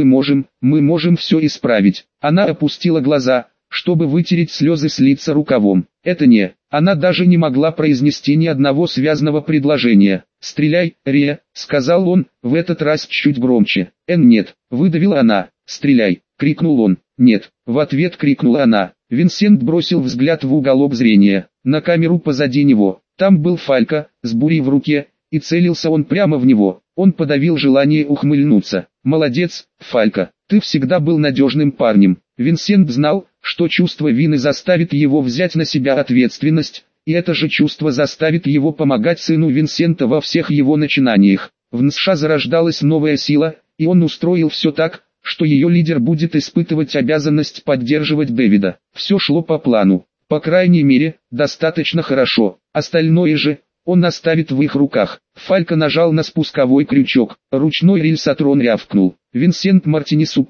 можем все исправить». Она опустила глаза, чтобы вытереть слезы с лица рукавом. Это не... Она даже не могла произнести ни одного связанного предложения. «Стреляй, Риа», — сказал он, в этот раз чуть громче. «Нет», — выдавила она. «Стреляй», — крикнул он. «Нет», — в ответ крикнула она. Винсент бросил взгляд в уголок зрения, на камеру позади него. Там был Фалька, с бурей в руке, и целился он прямо в него. Он подавил желание ухмыльнуться. «Молодец, Фалька, ты всегда был надежным парнем». Винсент знал, что чувство вины заставит его взять на себя ответственность, и это же чувство заставит его помогать сыну Винсента во всех его начинаниях. В НСШ зарождалась новая сила, и он устроил все так, что ее лидер будет испытывать обязанность поддерживать Дэвида. Все шло по плану. По крайней мере, достаточно хорошо. Остальное же он оставит в их руках. Фалька нажал на спусковой крючок. Ручной рельсотрон рявкнул. Винсент Мартинес упал.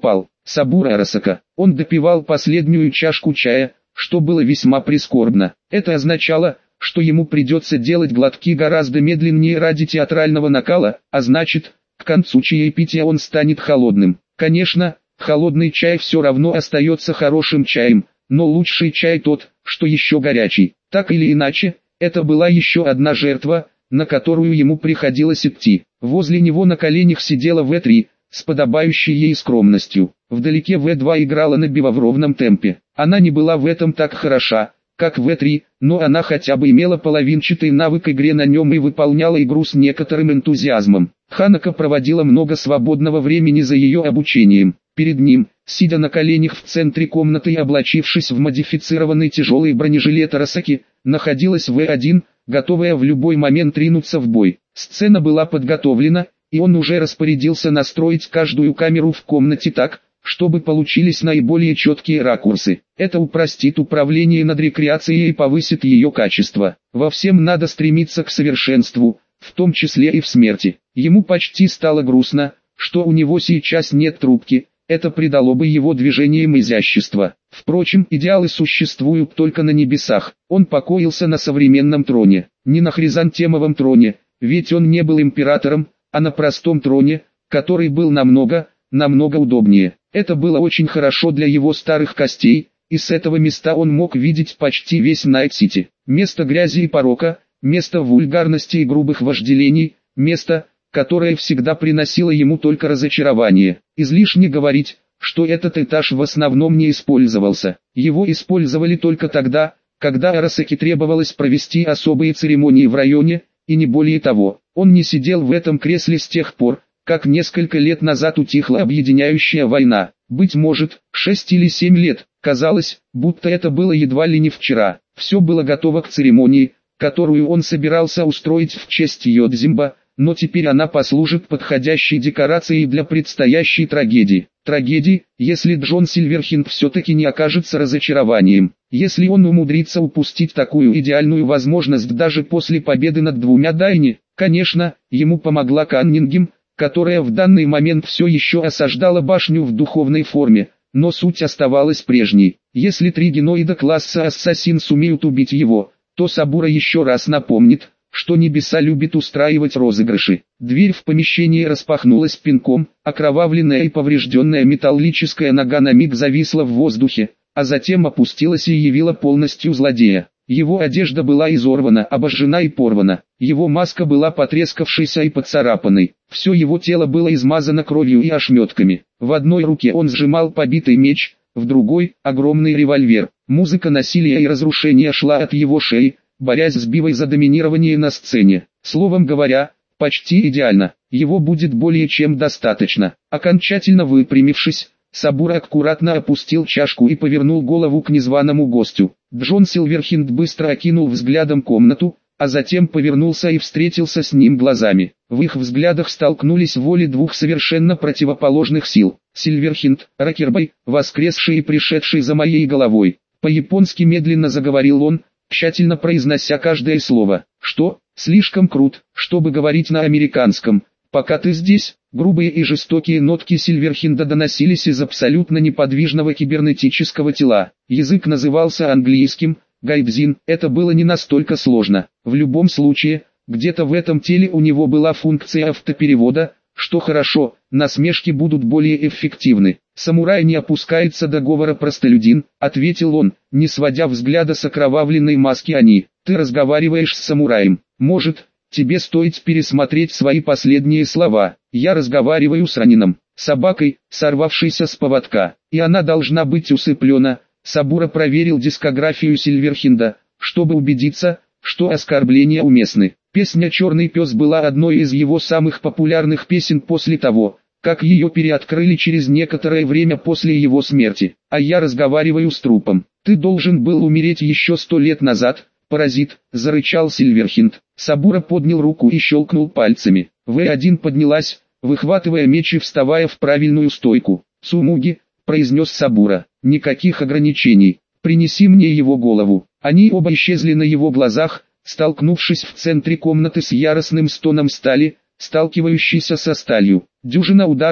Сабура Арасака. Он допивал последнюю чашку чая, что было весьма прискорбно. Это означало, что ему придется делать глотки гораздо медленнее ради театрального накала, а значит, к концу чаепития он станет холодным. Конечно, холодный чай все равно остается хорошим чаем, но лучший чай тот, что еще горячий. Так или иначе, это была еще одна жертва, на которую ему приходилось идти. Возле него на коленях сидела В3, с подобающей ей скромностью. Вдалеке В2 играла на биво в ровном темпе. Она не была в этом так хороша, как В3, но она хотя бы имела половинчатый навык игре на нем и выполняла игру с некоторым энтузиазмом. Ханако проводила много свободного времени за ее обучением. Перед ним, сидя на коленях в центре комнаты и облачившись в модифицированный тяжелый бронежилет Арасаки, находилась В1, готовая в любой момент ринуться в бой. Сцена была подготовлена, и он уже распорядился настроить каждую камеру в комнате так, чтобы получились наиболее четкие ракурсы. Это упростит управление над рекреацией и повысит ее качество. Во всем надо стремиться к совершенству, в том числе и в смерти. Ему почти стало грустно, что у него сейчас нет трубки, это придало бы его движениям изящества. Впрочем, идеалы существуют только на небесах. Он покоился на современном троне, не на хризантемовом троне, ведь он не был императором, а на простом троне, который был намного удобнее. Это было очень хорошо для его старых костей, и с этого места он мог видеть почти весь Найт-Сити. Место грязи и порока, место вульгарности и грубых вожделений, место, которое всегда приносило ему только разочарование. Излишне говорить, что этот этаж в основном не использовался. Его использовали только тогда, когда Арасаки требовалось провести особые церемонии в районе, и не более того. Он не сидел в этом кресле с тех пор, как несколько лет назад утихла объединяющая война. Быть может, 6 или 7 лет. Казалось, будто это было едва ли не вчера. Все было готово к церемонии, которую он собирался устроить в честь Йодзимба, но теперь она послужит подходящей декорацией для предстоящей трагедии. Трагедии, если Джон Сильверхенд все-таки не окажется разочарованием. Если он умудрится упустить такую идеальную возможность даже после победы над двумя Дайни. Конечно, ему помогла Каннингем, которая в данный момент все еще осаждала башню в духовной форме, но суть оставалась прежней. Если 3 геноида класса ассасин сумеют убить его, то Сабура еще раз напомнит, что небеса любят устраивать розыгрыши. Дверь в помещении распахнулась пинком, окровавленная и поврежденная металлическая нога на миг зависла в воздухе, а затем опустилась и явила полностью злодея. Его одежда была изорвана, обожжена и порвана. Его маска была потрескавшейся и поцарапанной. Все его тело было измазано кровью и ошметками. В одной руке он сжимал побитый меч, в другой – огромный револьвер. Музыка насилия и разрушения шла от его шеи, борясь с бивой за доминирование на сцене. Словом говоря, почти идеально. Его будет более чем достаточно. Окончательно выпрямившись, Сабура аккуратно опустил чашку и повернул голову к незваному гостю. Джон Сильверхенд быстро окинул взглядом комнату, а затем повернулся и встретился с ним глазами. В их взглядах столкнулись воли двух совершенно противоположных сил. Сильверхенд, Рокербой, воскресший и пришедший за моей головой. По-японски медленно заговорил он, тщательно произнося каждое слово. Что, слишком крут, чтобы говорить на американском. Пока ты здесь, грубые и жестокие нотки Сильверхенда доносились из абсолютно неподвижного кибернетического тела. Язык назывался английским, гайдзин, это было не настолько сложно. В любом случае, где-то в этом теле у него была функция автоперевода, что хорошо, насмешки будут более эффективны. «Самурай не опускается до говора простолюдин», — ответил он, не сводя взгляда с окровавленной маски Ани. «Ты разговариваешь с самураем. Может, тебе стоит пересмотреть свои последние слова. Я разговариваю с раненым, собакой, сорвавшейся с поводка, и она должна быть усыплена». Сабура проверил дискографию Сильверхенда, чтобы убедиться, что оскорбления уместны. Песня «Черный пес» была одной из его самых популярных песен после того, как ее переоткрыли через некоторое время после его смерти. «А я разговариваю с трупом. Ты должен был умереть еще 100 лет назад, паразит», — зарычал Сильверхенд. Сабура поднял руку и щелкнул пальцами. В1 поднялась, выхватывая меч и вставая в правильную стойку. «Цумуги», — произнес Сабура, — «никаких ограничений. Принеси мне его голову». Они оба исчезли на его глазах, столкнувшись в центре комнаты с яростным стоном стали, сталкивающейся со сталью. Дюжина ударов,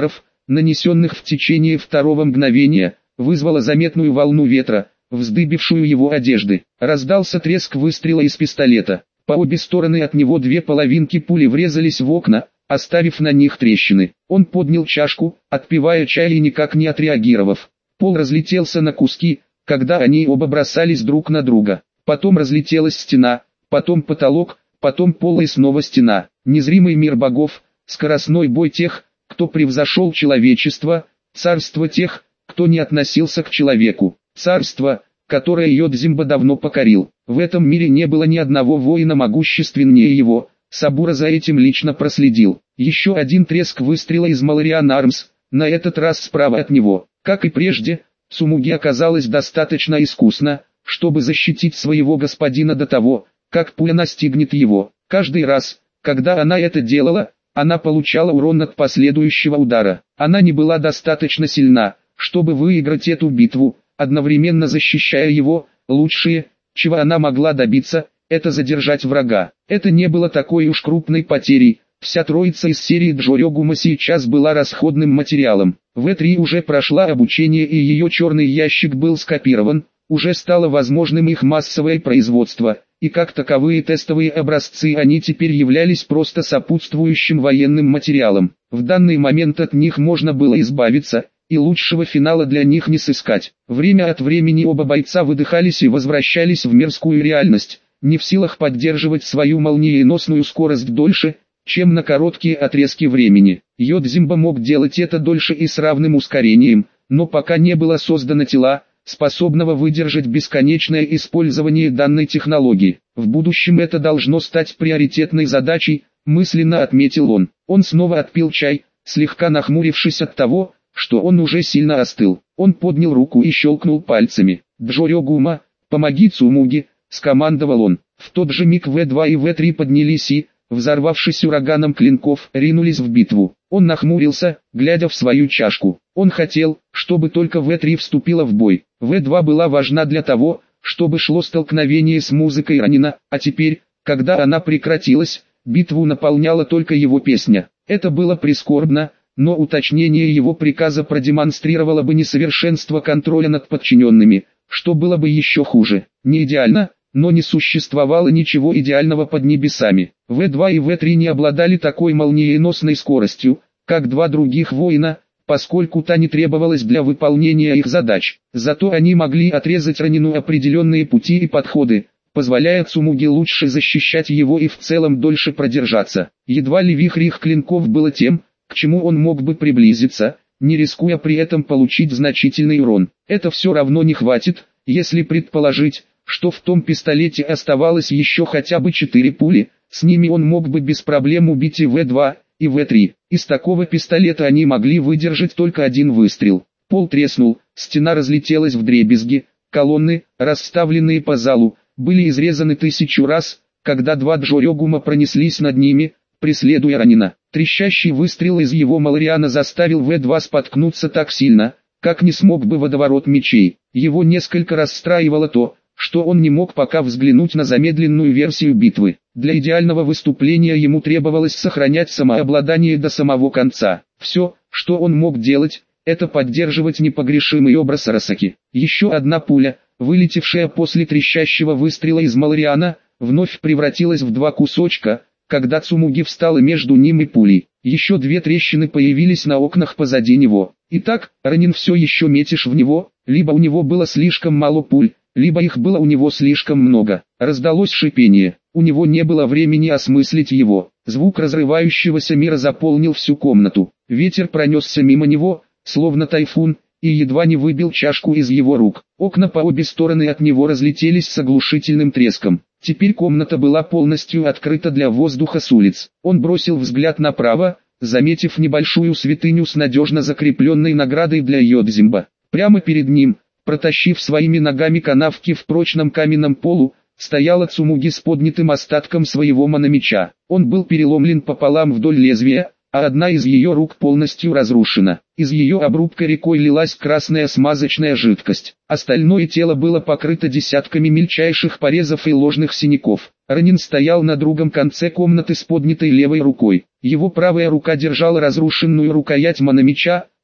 нанесенных в течение второго мгновения, вызвало заметную волну ветра, вздыбившую его одежды. Раздался треск выстрела из пистолета. По обе стороны от него две половинки пули врезались в окна, оставив на них трещины. Он поднял чашку, отпивая чай и никак не отреагировав. Пол разлетелся на куски, когда они оба бросались друг на друга. Потом разлетелась стена, потом потолок, потом пол и снова стена. Незримый мир богов, скоростной бой тех, кто превзошел человечество, царство тех, кто не относился к человеку, царство, которое Йодзимба давно покорил. В этом мире не было ни одного воина могущественнее его. Сабура за этим лично проследил. Еще один треск выстрела из Малариан Армс, на этот раз справа от него. Как и прежде, Цумуги оказалась достаточно искусна, чтобы защитить своего господина до того, как пуля настигнет его. Каждый раз, когда она это делала, она получала урон от последующего удара. Она не была достаточно сильна, чтобы выиграть эту битву, одновременно защищая его. Лучшее, чего она могла добиться, это задержать врага. Это не было такой уж крупной потерей. Вся троица из серии Джорёгума сейчас была расходным материалом. В3 уже прошла обучение и ее черный ящик был скопирован, уже стало возможным их массовое производство, и как таковые тестовые образцы они теперь являлись просто сопутствующим военным материалом. В данный момент от них можно было избавиться, и лучшего финала для них не сыскать. Время от времени оба бойца выдыхались и возвращались в мирскую реальность, не в силах поддерживать свою молниеносную скорость дольше, чем на короткие отрезки времени. Йодзимба мог делать это дольше и с равным ускорением, но пока не было создано тела, способного выдержать бесконечное использование данной технологии. В будущем это должно стать приоритетной задачей, мысленно отметил он. Он снова отпил чай, слегка нахмурившись от того, что он уже сильно остыл. Он поднял руку и щелкнул пальцами. «Джорёгума, помоги Цумуги», — скомандовал он. В тот же миг В2 и В3 поднялись и, взорвавшись ураганом клинков, ринулись в битву. Он нахмурился, глядя в свою чашку. Он хотел, чтобы только В3 вступила в бой. В2 была важна для того, чтобы шло столкновение с музыкой Ранина, а теперь, когда она прекратилась, битву наполняла только его песня. Это было прискорбно, но уточнение его приказа продемонстрировало бы несовершенство контроля над подчиненными, что было бы еще хуже. Не идеально, но не существовало ничего идеального под небесами. В2 и В3 не обладали такой молниеносной скоростью, как два других воина, поскольку та не требовалась для выполнения их задач. Зато они могли отрезать Ранину определенные пути и подходы, позволяя Цумуги лучше защищать его и в целом дольше продержаться. Едва ли вихрь их клинков было тем, к чему он мог бы приблизиться, не рискуя при этом получить значительный урон. Это все равно не хватит, если предположить, что в том пистолете оставалось еще хотя бы 4 пули, с ними он мог бы без проблем убить и В2, и В3. Из такого пистолета они могли выдержать только один выстрел. Пол треснул, стена разлетелась вдребезги, колонны, расставленные по залу, были изрезаны 1000 раз, когда два Джорёгума пронеслись над ними, преследуя Ранина. Трещащий выстрел из его Малариана заставил В2 споткнуться так сильно, как не смог бы водоворот мечей. Его несколько расстраивало то, что он не мог пока взглянуть на замедленную версию битвы. Для идеального выступления ему требовалось сохранять самообладание до самого конца. Все, что он мог делать, это поддерживать непогрешимый образ Арасаки. Еще одна пуля, вылетевшая после трещащего выстрела из Малариана, вновь превратилась в два кусочка, когда Цумуги встала между ним и пулей. Еще две трещины появились на окнах позади него. Итак, Ранин все еще метишь в него, либо у него было слишком мало пуль, либо их было у него слишком много. Раздалось шипение. У него не было времени осмыслить его. Звук разрывающегося мира заполнил всю комнату. Ветер пронесся мимо него, словно тайфун, и едва не выбил чашку из его рук. Окна по обе стороны от него разлетелись с оглушительным треском. Теперь комната была полностью открыта для воздуха с улиц. Он бросил взгляд направо, заметив небольшую святыню с надежно закрепленной наградой для Йодзимба. Прямо перед ним, протащив своими ногами канавки в прочном каменном полу, стояла Цумуги с поднятым остатком своего мономеча. Он был переломлен пополам вдоль лезвия, а одна из ее рук полностью разрушена. Из ее обрубка рекой лилась красная смазочная жидкость. Остальное тело было покрыто десятками мельчайших порезов и ложных синяков. Ранин стоял на другом конце комнаты с поднятой левой рукой. Его правая рука держала разрушенную рукоять мономеча,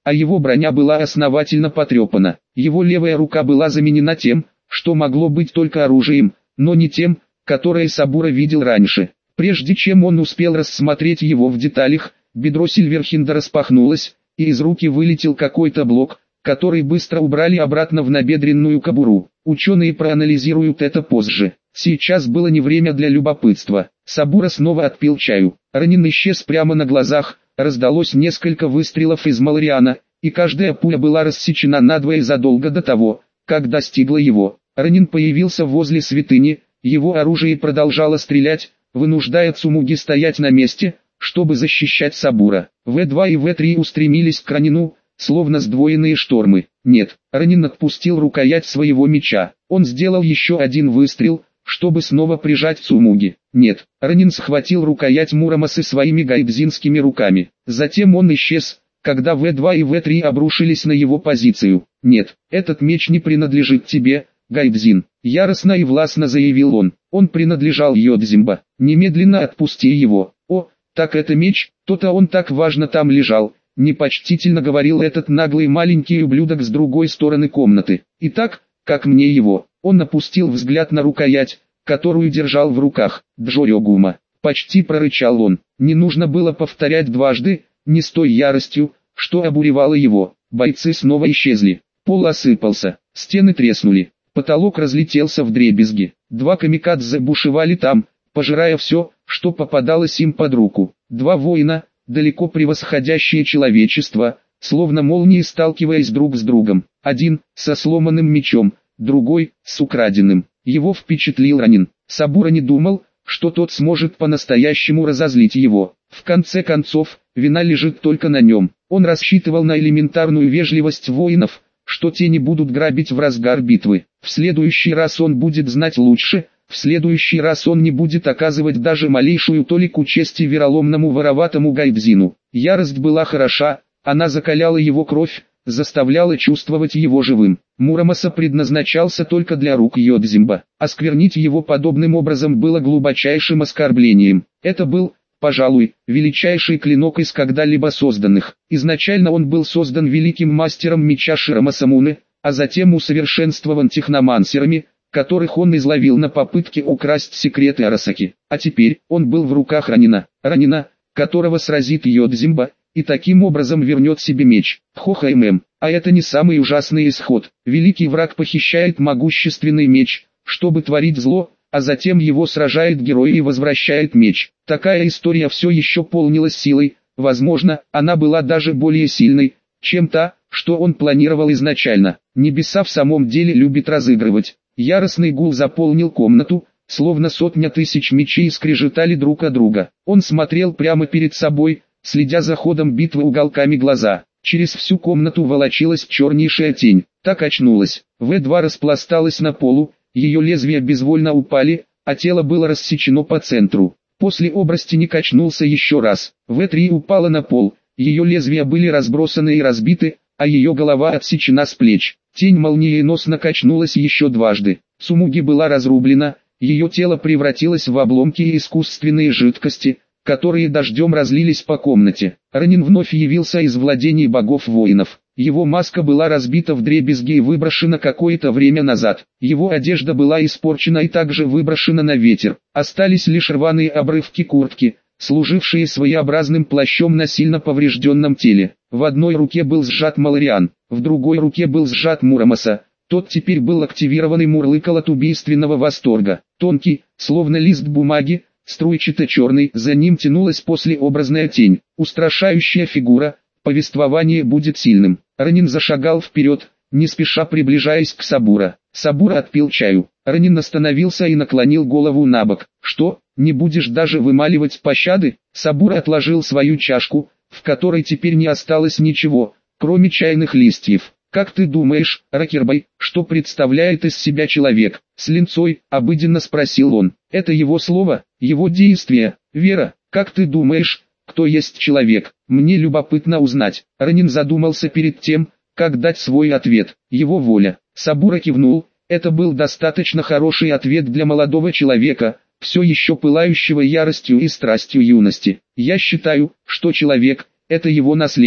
а его броня была основательно потрепана. Его левая рука была заменена тем, что могло быть только оружием, но не тем, которое Сабура видел раньше. Прежде чем он успел рассмотреть его в деталях, бедро Сильверхинда распахнулось, и из руки вылетел какой-то блок, который быстро убрали обратно в набедренную кобуру. Ученые проанализируют это позже. Сейчас было не время для любопытства. Сабура снова отпил чаю. Ранин исчез прямо на глазах, раздалось несколько выстрелов из Малариана, и каждая пуля была рассечена надвое задолго до того, как достигла его. Ранин появился возле святыни, его оружие продолжало стрелять, вынуждая Цумуги стоять на месте, чтобы защищать Сабура. В2 и В3 устремились к Ранину, словно сдвоенные штормы. Нет, Ранин отпустил рукоять своего меча. Он сделал еще один выстрел, чтобы снова прижать Цумуги. Нет, Ранин схватил рукоять Мурамасы своими гайдзинскими руками. Затем он исчез, когда В2 и В3 обрушились на его позицию. «Нет, этот меч не принадлежит тебе, Гайдзин», — яростно и властно заявил он. «Он принадлежал Йодзимба. Немедленно отпусти его». «О, так это меч, то-то он так важно там лежал», — непочтительно говорил этот наглый маленький ублюдок с другой стороны комнаты. «Итак, как мне его?» Он опустил взгляд на рукоять, которую держал в руках. «Джорёгума», — почти прорычал он. Не нужно было повторять дважды, не с той яростью, что обуревало его. Бойцы снова исчезли. Пол осыпался, стены треснули, потолок разлетелся вдребезги. Два камикадзе бушевали там, пожирая все, что попадалось им под руку. Два воина, далеко превосходящие человечество, словно молнии сталкиваясь друг с другом. Один, со сломанным мечом, другой, с украденным. Его впечатлил Ранин. Сабура не думал, что тот сможет по-настоящему разозлить его. В конце концов, вина лежит только на нем. Он рассчитывал на элементарную вежливость воинов, что те не будут грабить в разгар битвы. В следующий раз он будет знать лучше, в следующий раз он не будет оказывать даже малейшую толику чести вероломному вороватому Гайдзину. Ярость была хороша, она закаляла его кровь, заставляла чувствовать его живым. Мурамаса предназначался только для рук Йодзимба. Осквернить его подобным образом было глубочайшим оскорблением. Это был, пожалуй, величайший клинок из когда-либо созданных. Изначально он был создан великим мастером меча Ширамасамуне, а затем усовершенствован техномансерами, которых он изловил на попытке украсть секреты Арасаки. А теперь он был в руках Ранина, которого сразит Йодзимба, и таким образом вернет себе меч. Хо-ха-ММ. А это не самый ужасный исход. Великий враг похищает могущественный меч, чтобы творить зло, а затем его сражает герой и возвращает меч. Такая история все еще полнилась силой, возможно, она была даже более сильной, чем та, что он планировал изначально. Небеса в самом деле любит разыгрывать. Яростный гул заполнил комнату, словно сотня тысяч мечей скрежетали друг о друга. Он смотрел прямо перед собой, следя за ходом битвы уголками глаза. Через всю комнату волочилась чернейшая тень. Так очнулась. В2 распласталась на полу, ее лезвия безвольно упали, а тело было рассечено по центру. После обрастени качнулся еще раз. В3 упала на пол, ее лезвия были разбросаны и разбиты, а ее голова отсечена с плеч. Тень молниеносно качнулась еще дважды. Цумуги была разрублена, ее тело превратилось в обломки и искусственные жидкости, которые дождем разлились по комнате. Ранин вновь явился из владений богов-воинов. Его маска была разбита вдребезги и выброшена какое-то время назад. Его одежда была испорчена и также выброшена на ветер. Остались лишь рваные обрывки куртки, служившие своеобразным плащом на сильно поврежденном теле. В одной руке был сжат Малариан, в другой руке был сжат Мурамаса. Тот теперь был активирован и мурлыкал от убийственного восторга. Тонкий, словно лист бумаги, струйчато-черный, за ним тянулась послеобразная тень. Устрашающая фигура, повествование будет сильным. Ранин зашагал вперед, не спеша приближаясь к Сабура. Сабура отпил чаю. Ранин остановился и наклонил голову набок. «Что, не будешь даже вымаливать пощады?» Сабура отложил свою чашку, в которой теперь не осталось ничего, кроме чайных листьев. «Как ты думаешь, Ракербай, что представляет из себя человек?» С линцой, обыденно спросил он. «Это его слово, его действия, вера. Как ты думаешь, кто есть человек? Мне любопытно узнать». Ранин задумался перед тем, как дать свой ответ. Его воля. Сабура кивнул. Это был достаточно хороший ответ для молодого человека, все еще пылающего яростью и страстью юности. «Я считаю, что человек – это его наследие.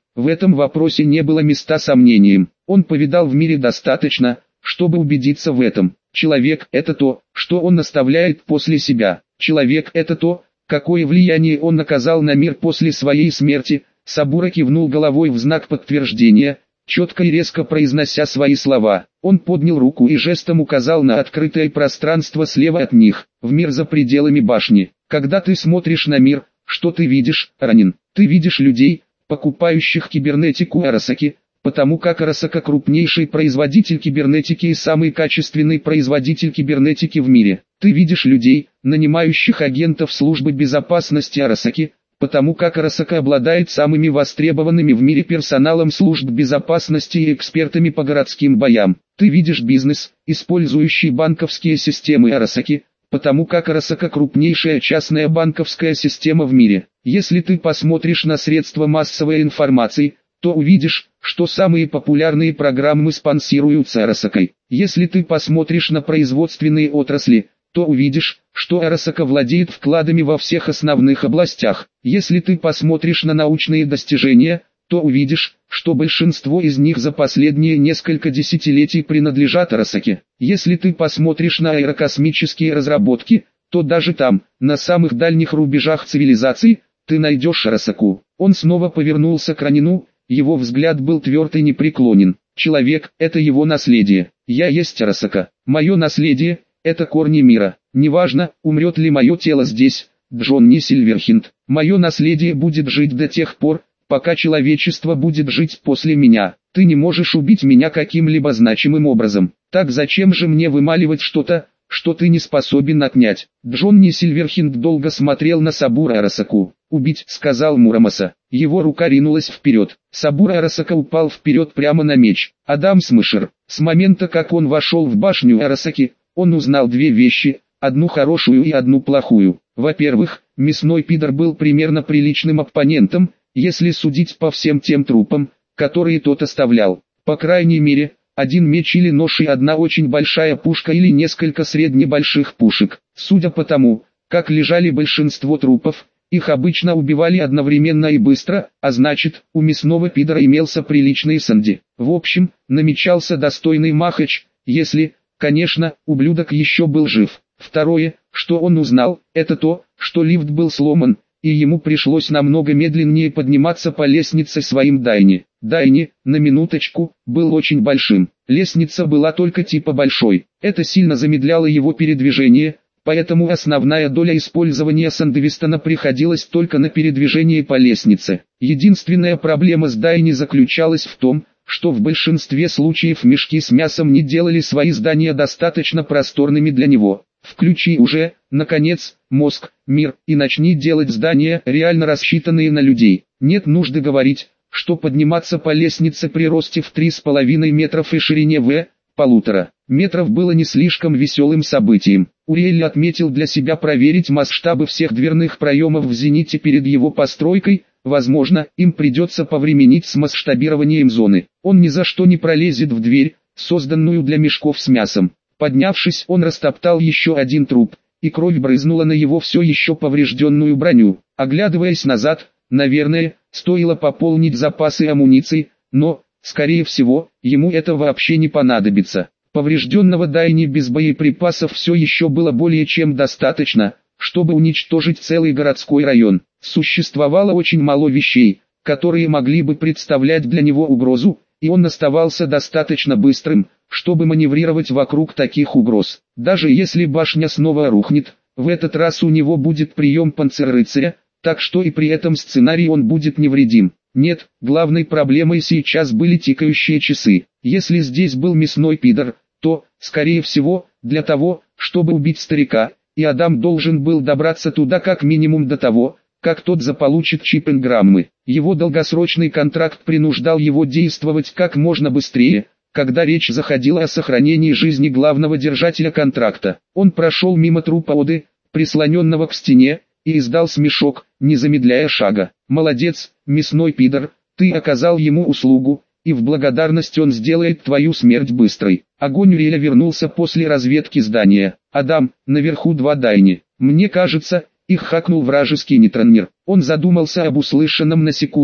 В этом вопросе не было места сомнениям. Он повидал в мире достаточно, чтобы убедиться в этом. Человек – это то, что он оставляет после себя. Человек – это то, какое влияние он оказал на мир после своей смерти. Сабура кивнул головой в знак подтверждения, четко и резко произнося свои слова. Он поднял руку и жестом указал на открытое пространство слева от них, в мир за пределами башни. Когда ты смотришь на мир, что ты видишь, Ранин? Ты видишь людей, покупающих кибернетику Арасаки, потому как Арасака крупнейший производитель кибернетики и самый качественный производитель кибернетики в мире. Ты видишь людей, нанимающих агентов службы безопасности Арасаки, потому как Арасака обладает самыми востребованными в мире персоналом служб безопасности и экспертами по городским боям. Ты видишь бизнес, использующий банковские системы Арасаки, потому как Арасака крупнейшая частная банковская система в мире. Если ты посмотришь на средства массовой информации, то увидишь, что самые популярные программы спонсируются Арасакой. Если ты посмотришь на производственные отрасли, то увидишь, что Арасака владеет вкладами во всех основных областях. Если ты посмотришь на научные достижения, то увидишь, что большинство из них за последние несколько десятилетий принадлежат Арасаке. Если ты посмотришь на аэрокосмические разработки, то даже там, на самых дальних рубежах цивилизации, ты найдешь Арасаку. Он снова повернулся к Ранину, его взгляд был тверд и непреклонен. Человек – это его наследие. Я есть Арасака. Мое наследие – это корни мира. Неважно, умрет ли мое тело здесь, Джонни Сильверхинд. Мое наследие будет жить до тех пор, пока человечество будет жить после меня. Ты не можешь убить меня каким-либо значимым образом. Так зачем же мне вымаливать что-то, что ты не способен отнять? Джонни Сильверхинд долго смотрел на Сабура Арасаку. «Убить», — сказал Мурамаса. Его рука ринулась вперед. Сабура Арасака упал вперед прямо на меч. Адам Смышер. С момента, как он вошел в башню Арасаки, он узнал две вещи, одну хорошую и одну плохую. Во-первых, мясной пидор был примерно приличным оппонентом, если судить по всем тем трупам, которые тот оставлял. По крайней мере, один меч или нож и одна очень большая пушка или несколько среднебольших пушек. Судя по тому, как лежали большинство трупов, их обычно убивали одновременно и быстро, а значит, у мясного пидора имелся приличный санди. В общем, намечался достойный махач, если, конечно, ублюдок еще был жив. Второе, что он узнал, это то, что лифт был сломан, и ему пришлось намного медленнее подниматься по лестнице своим Дайни. Дайни, на минуточку, был очень большим. Лестница была только типа большой. Это сильно замедляло его передвижение, поэтому основная доля использования Сандевистона приходилась только на передвижение по лестнице. Единственная проблема с Дайни заключалась в том, что в большинстве случаев мешки с мясом не делали свои здания достаточно просторными для него. Включи уже, наконец, мозг, мир, и начни делать здания, реально рассчитанные на людей. Нет нужды говорить, что подниматься по лестнице при росте в 3,5 метров и ширине в 1,5 метров было не слишком веселым событием. Уриэль отметил для себя проверить масштабы всех дверных проемов в зените перед его постройкой. Возможно, им придется повременить с масштабированием зоны. Он ни за что не пролезет в дверь, созданную для мешков с мясом. Поднявшись, он растоптал еще один труп, и кровь брызнула на его все еще поврежденную броню. Оглядываясь назад, наверное, стоило пополнить запасы амуниции, но, скорее всего, ему это вообще не понадобится. Поврежденного Дайни без боеприпасов все еще было более чем достаточно, чтобы уничтожить целый городской район. Существовало очень мало вещей, которые могли бы представлять для него угрозу, и он оставался достаточно быстрым, чтобы маневрировать вокруг таких угроз. Даже если башня снова рухнет, в этот раз у него будет прием панцеррыцаря, так что и при этом сценарии он будет невредим. Нет, главной проблемой сейчас были тикающие часы. Если здесь был мясной пидор, то, скорее всего, для того, чтобы убить старика, и Адам должен был добраться туда как минимум до того, как тот заполучит чип-энграммы. Его долгосрочный контракт принуждал его действовать как можно быстрее, когда речь заходила о сохранении жизни главного держателя контракта. Он прошел мимо трупа Оды, прислоненного к стене, и издал смешок, не замедляя шага. «Молодец, мясной пидор, ты оказал ему услугу, и в благодарность он сделает твою смерть быстрой». Огонь Уриэля вернулся после разведки здания. «Адам, наверху 2 Дайни. Мне кажется, их хакнул вражеский нейтронмир». Он задумался об услышанном на секунду,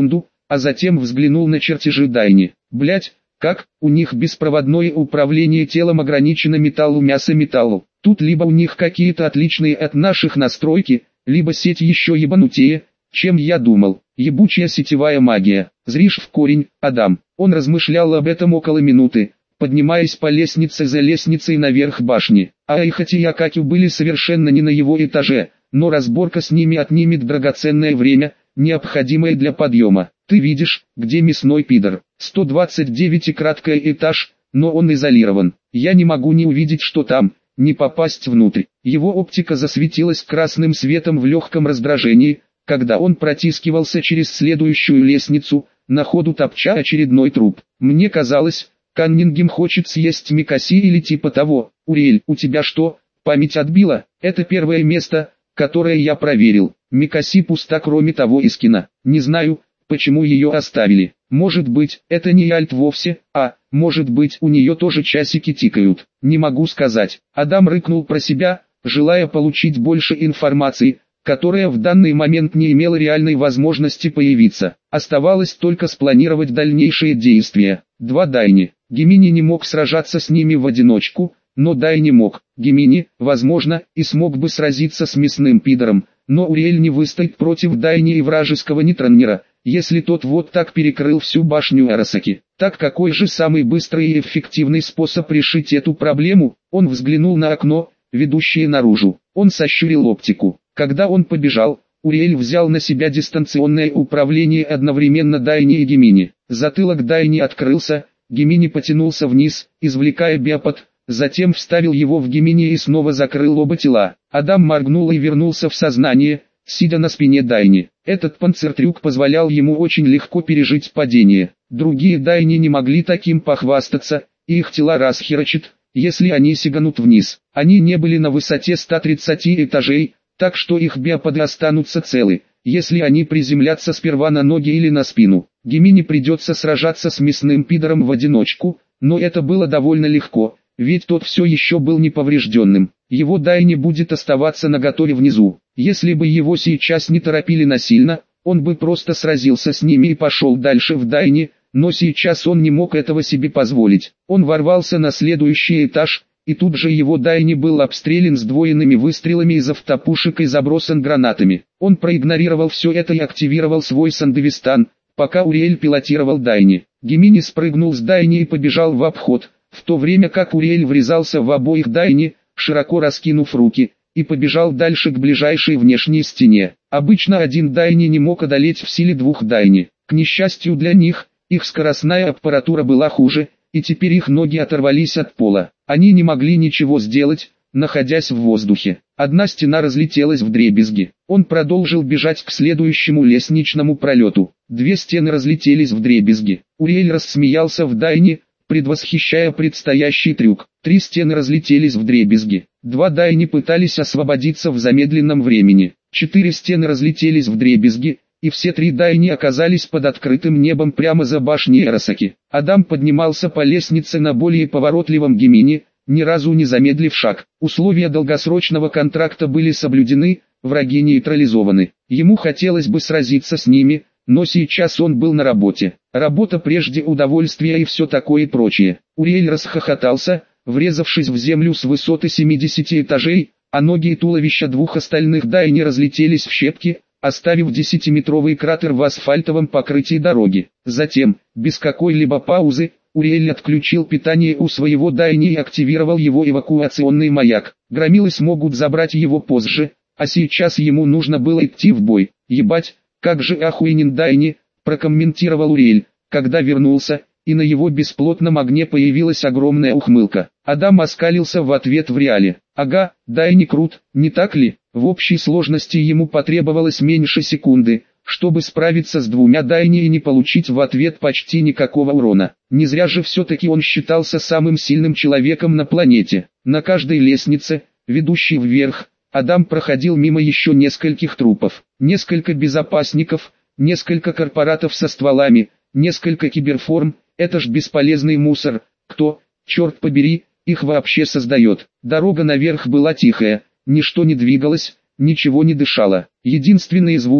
а затем взглянул на чертежи Дайни. Блять, как, у них беспроводное управление телом ограничено металлу. Тут либо у них какие-то отличные от наших настройки, либо сеть еще ебанутее, чем я думал. Ебучая сетевая магия. Зришь в корень, Адам. Он размышлял об этом около минуты, поднимаясь по лестнице за лестницей наверх башни. Айхат и Акакю были совершенно не на его этаже, но разборка с ними отнимет драгоценное время, необходимое для подъема. Ты видишь, где мясной пидор. 129 и краткое этаж, но он изолирован. Я не могу не увидеть, что там, не попасть внутрь. Его оптика засветилась красным светом в легком раздражении, когда он протискивался через следующую лестницу, на ходу топча очередной труп. Мне казалось, Каннингем хочет съесть Микаси или типа того. Уриэль, у тебя что, память отбила? Это первое место, которое я проверил. Микаси пуста, кроме того Искина. Не знаю, почему ее оставили. Может быть, это не Альт вовсе, а, может быть, у нее тоже часики тикают. Не могу сказать. Адам рыкнул про себя, желая получить больше информации, которая в данный момент не имела реальной возможности появиться. Оставалось только спланировать дальнейшие действия. Два Дайни. Гемини не мог сражаться с ними в одиночку, но Дайни мог. Гемини, возможно, и смог бы сразиться с мясным пидором, но Уриэль не выстоит против Дайни и вражеского нетроннера, если тот вот так перекрыл всю башню Арасаки. Так какой же самый быстрый и эффективный способ решить эту проблему? Он взглянул на окно, ведущее наружу. Он сощурил оптику. Когда он побежал, Уриэль взял на себя дистанционное управление одновременно Дайни и Гемини. Затылок Дайни открылся, Гемини потянулся вниз, извлекая биопод, затем вставил его в Гемини и снова закрыл оба тела. Адам моргнул и вернулся в сознание, сидя на спине Дайни. Этот панциртрюк позволял ему очень легко пережить падение. Другие Дайни не могли таким похвастаться, и их тела расхерачат, если они сиганут вниз. Они не были на высоте 130 этажей, так что их биоподы останутся целы, если они приземлятся сперва на ноги или на спину. Гемини придется сражаться с мясным пидором в одиночку, но это было довольно легко, ведь тот все еще был неповрежденным. Его Дайни будет оставаться наготове внизу. Если бы его сейчас не торопили насильно, он бы просто сразился с ними и пошел дальше в Дайни, но сейчас он не мог этого себе позволить. Он ворвался на следующий этаж, и тут же его Дайни был обстрелян сдвоенными выстрелами из автопушек и забросан гранатами. Он проигнорировал все это и активировал свой Сандевистан, пока Уриэль пилотировал Дайни. Гемини спрыгнул с Дайни и побежал в обход, в то время как Уриэль врезался в обоих Дайни, широко раскинув руки, и побежал дальше к ближайшей внешней стене. Обычно один Дайни не мог одолеть в силе двух Дайни. К несчастью для них, их скоростная аппаратура была хуже, и теперь их ноги оторвались от пола. Они не могли ничего сделать, находясь в воздухе. Одна стена разлетелась вдребезги. Он продолжил бежать к следующему лестничному пролету. Две стены разлетелись вдребезги. Уриэль рассмеялся в Дайни, предвосхищая предстоящий трюк. Три стены разлетелись вдребезги. Два Дайни пытались освободиться в замедленном времени. Четыре стены разлетелись вдребезги, и все три Дайни оказались под открытым небом прямо за башней Арасаки. Адам поднимался по лестнице на более поворотливом Гемини, ни разу не замедлив шаг. Условия долгосрочного контракта были соблюдены, враги нейтрализованы. Ему хотелось бы сразиться с ними, но сейчас он был на работе. Работа прежде удовольствия и все такое прочее. Уриэль расхохотался, врезавшись в землю с высоты 70 этажей, а ноги и туловища двух остальных Дайни разлетелись в щепки, оставив 10-метровый кратер в асфальтовом покрытии дороги. Затем, без какой-либо паузы, Уриэль отключил питание у своего Дайни и активировал его эвакуационный маяк. Громилы смогут забрать его позже, а сейчас ему нужно было идти в бой. «Ебать, как же охуенен Дайни», прокомментировал Уриэль, когда вернулся, и на его бесплотном огне появилась огромная ухмылка. Адам оскалился в ответ в реале. «Ага, Дайни крут, не так ли?» В общей сложности ему потребовалось меньше секунды, чтобы справиться с двумя Дайни и не получить в ответ почти никакого урона. Не зря же все-таки он считался самым сильным человеком на планете. На каждой лестнице, ведущей вверх, Адам проходил мимо еще нескольких трупов. Несколько безопасников, несколько корпоратов со стволами, несколько киберформ. Это ж бесполезный мусор. Кто, черт побери, их вообще создает? Дорога наверх была тихая, ничто не двигалось, ничего не дышало. Единственные звуки,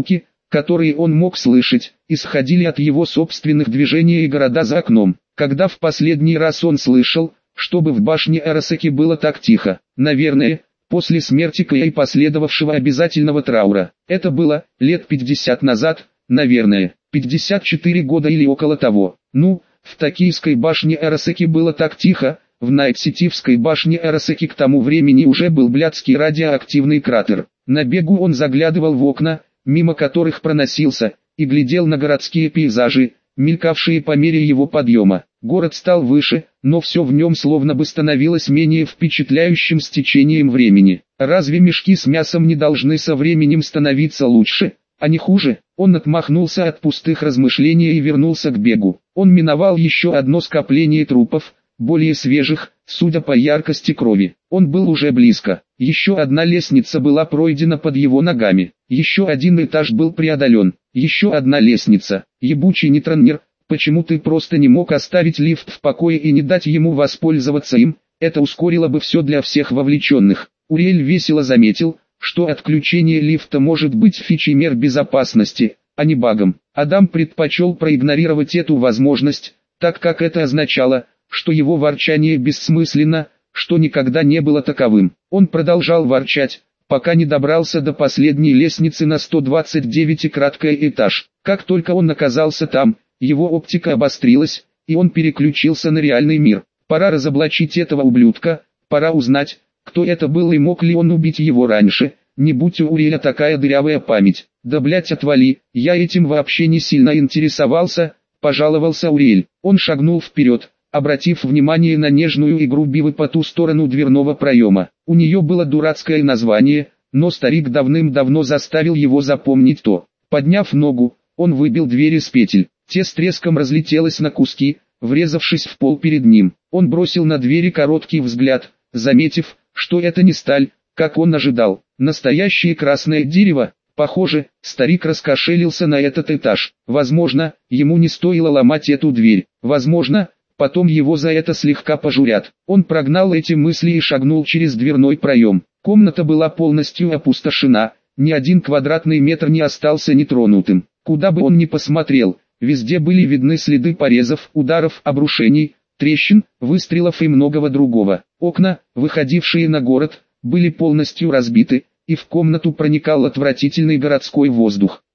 которые он мог слышать, исходили от его собственных движений и города за окном. Когда в последний раз он слышал, чтобы в башне Арасаки было так тихо? Наверное, после смерти Кэя и последовавшего обязательного траура. Это было лет 50 назад, наверное, 54 года или около того. Ну, в Токийской башне Арасаки было так тихо, в Найт-Ситивской башне Арасаки к тому времени уже был блядский радиоактивный кратер. На бегу он заглядывал в окна, мимо которых проносился, и глядел на городские пейзажи, мелькавшие по мере его подъема. Город стал выше, но все в нем словно бы становилось менее впечатляющим с течением времени. Разве мешки с мясом не должны со временем становиться лучше, а не хуже? Он отмахнулся от пустых размышлений и вернулся к бегу. Он миновал еще одно скопление трупов, более свежих, судя по яркости крови. Он был уже близко. Еще одна лестница была пройдена под его ногами. Еще один этаж был преодолен. Еще одна лестница. Ебучий нетронер, почему ты просто не мог оставить лифт в покое и не дать ему воспользоваться им? Это ускорило бы все для всех вовлеченных. Уриэль весело заметил, что отключение лифта может быть фичей мер безопасности, а не багом. Адам предпочел проигнорировать эту возможность, так как это означало, что его ворчание бессмысленно, что никогда не было таковым. Он продолжал ворчать, пока не добрался до последней лестницы на 129 и краткий этаж. Как только он оказался там, его оптика обострилась, и он переключился на реальный мир. Пора разоблачить этого ублюдка, пора узнать, кто это был и мог ли он убить его раньше, не будь у Уриэля такая дырявая память. Да блять отвали, я этим вообще не сильно интересовался, пожаловался Уриэль. Он шагнул вперед, обратив внимание на нежную игру Бивы по ту сторону дверного проема. У нее было дурацкое название, но старик давным-давно заставил его запомнить то. Подняв ногу, он выбил дверь из петель. Те с треском разлетелась на куски, врезавшись в пол перед ним. Он бросил на двери короткий взгляд, заметив, что это не сталь, как он ожидал. Настоящее красное дерево. Похоже, старик раскошелился на этот этаж. Возможно, ему не стоило ломать эту дверь. Возможно, потом его за это слегка пожурят. Он прогнал эти мысли и шагнул через дверной проем. Комната была полностью опустошена, ни один квадратный метр не остался нетронутым. Куда бы он ни посмотрел, везде были видны следы порезов, ударов, обрушений, трещин, выстрелов и многого другого. Окна, выходившие на город, были полностью разбиты, и в комнату проникал отвратительный городской воздух.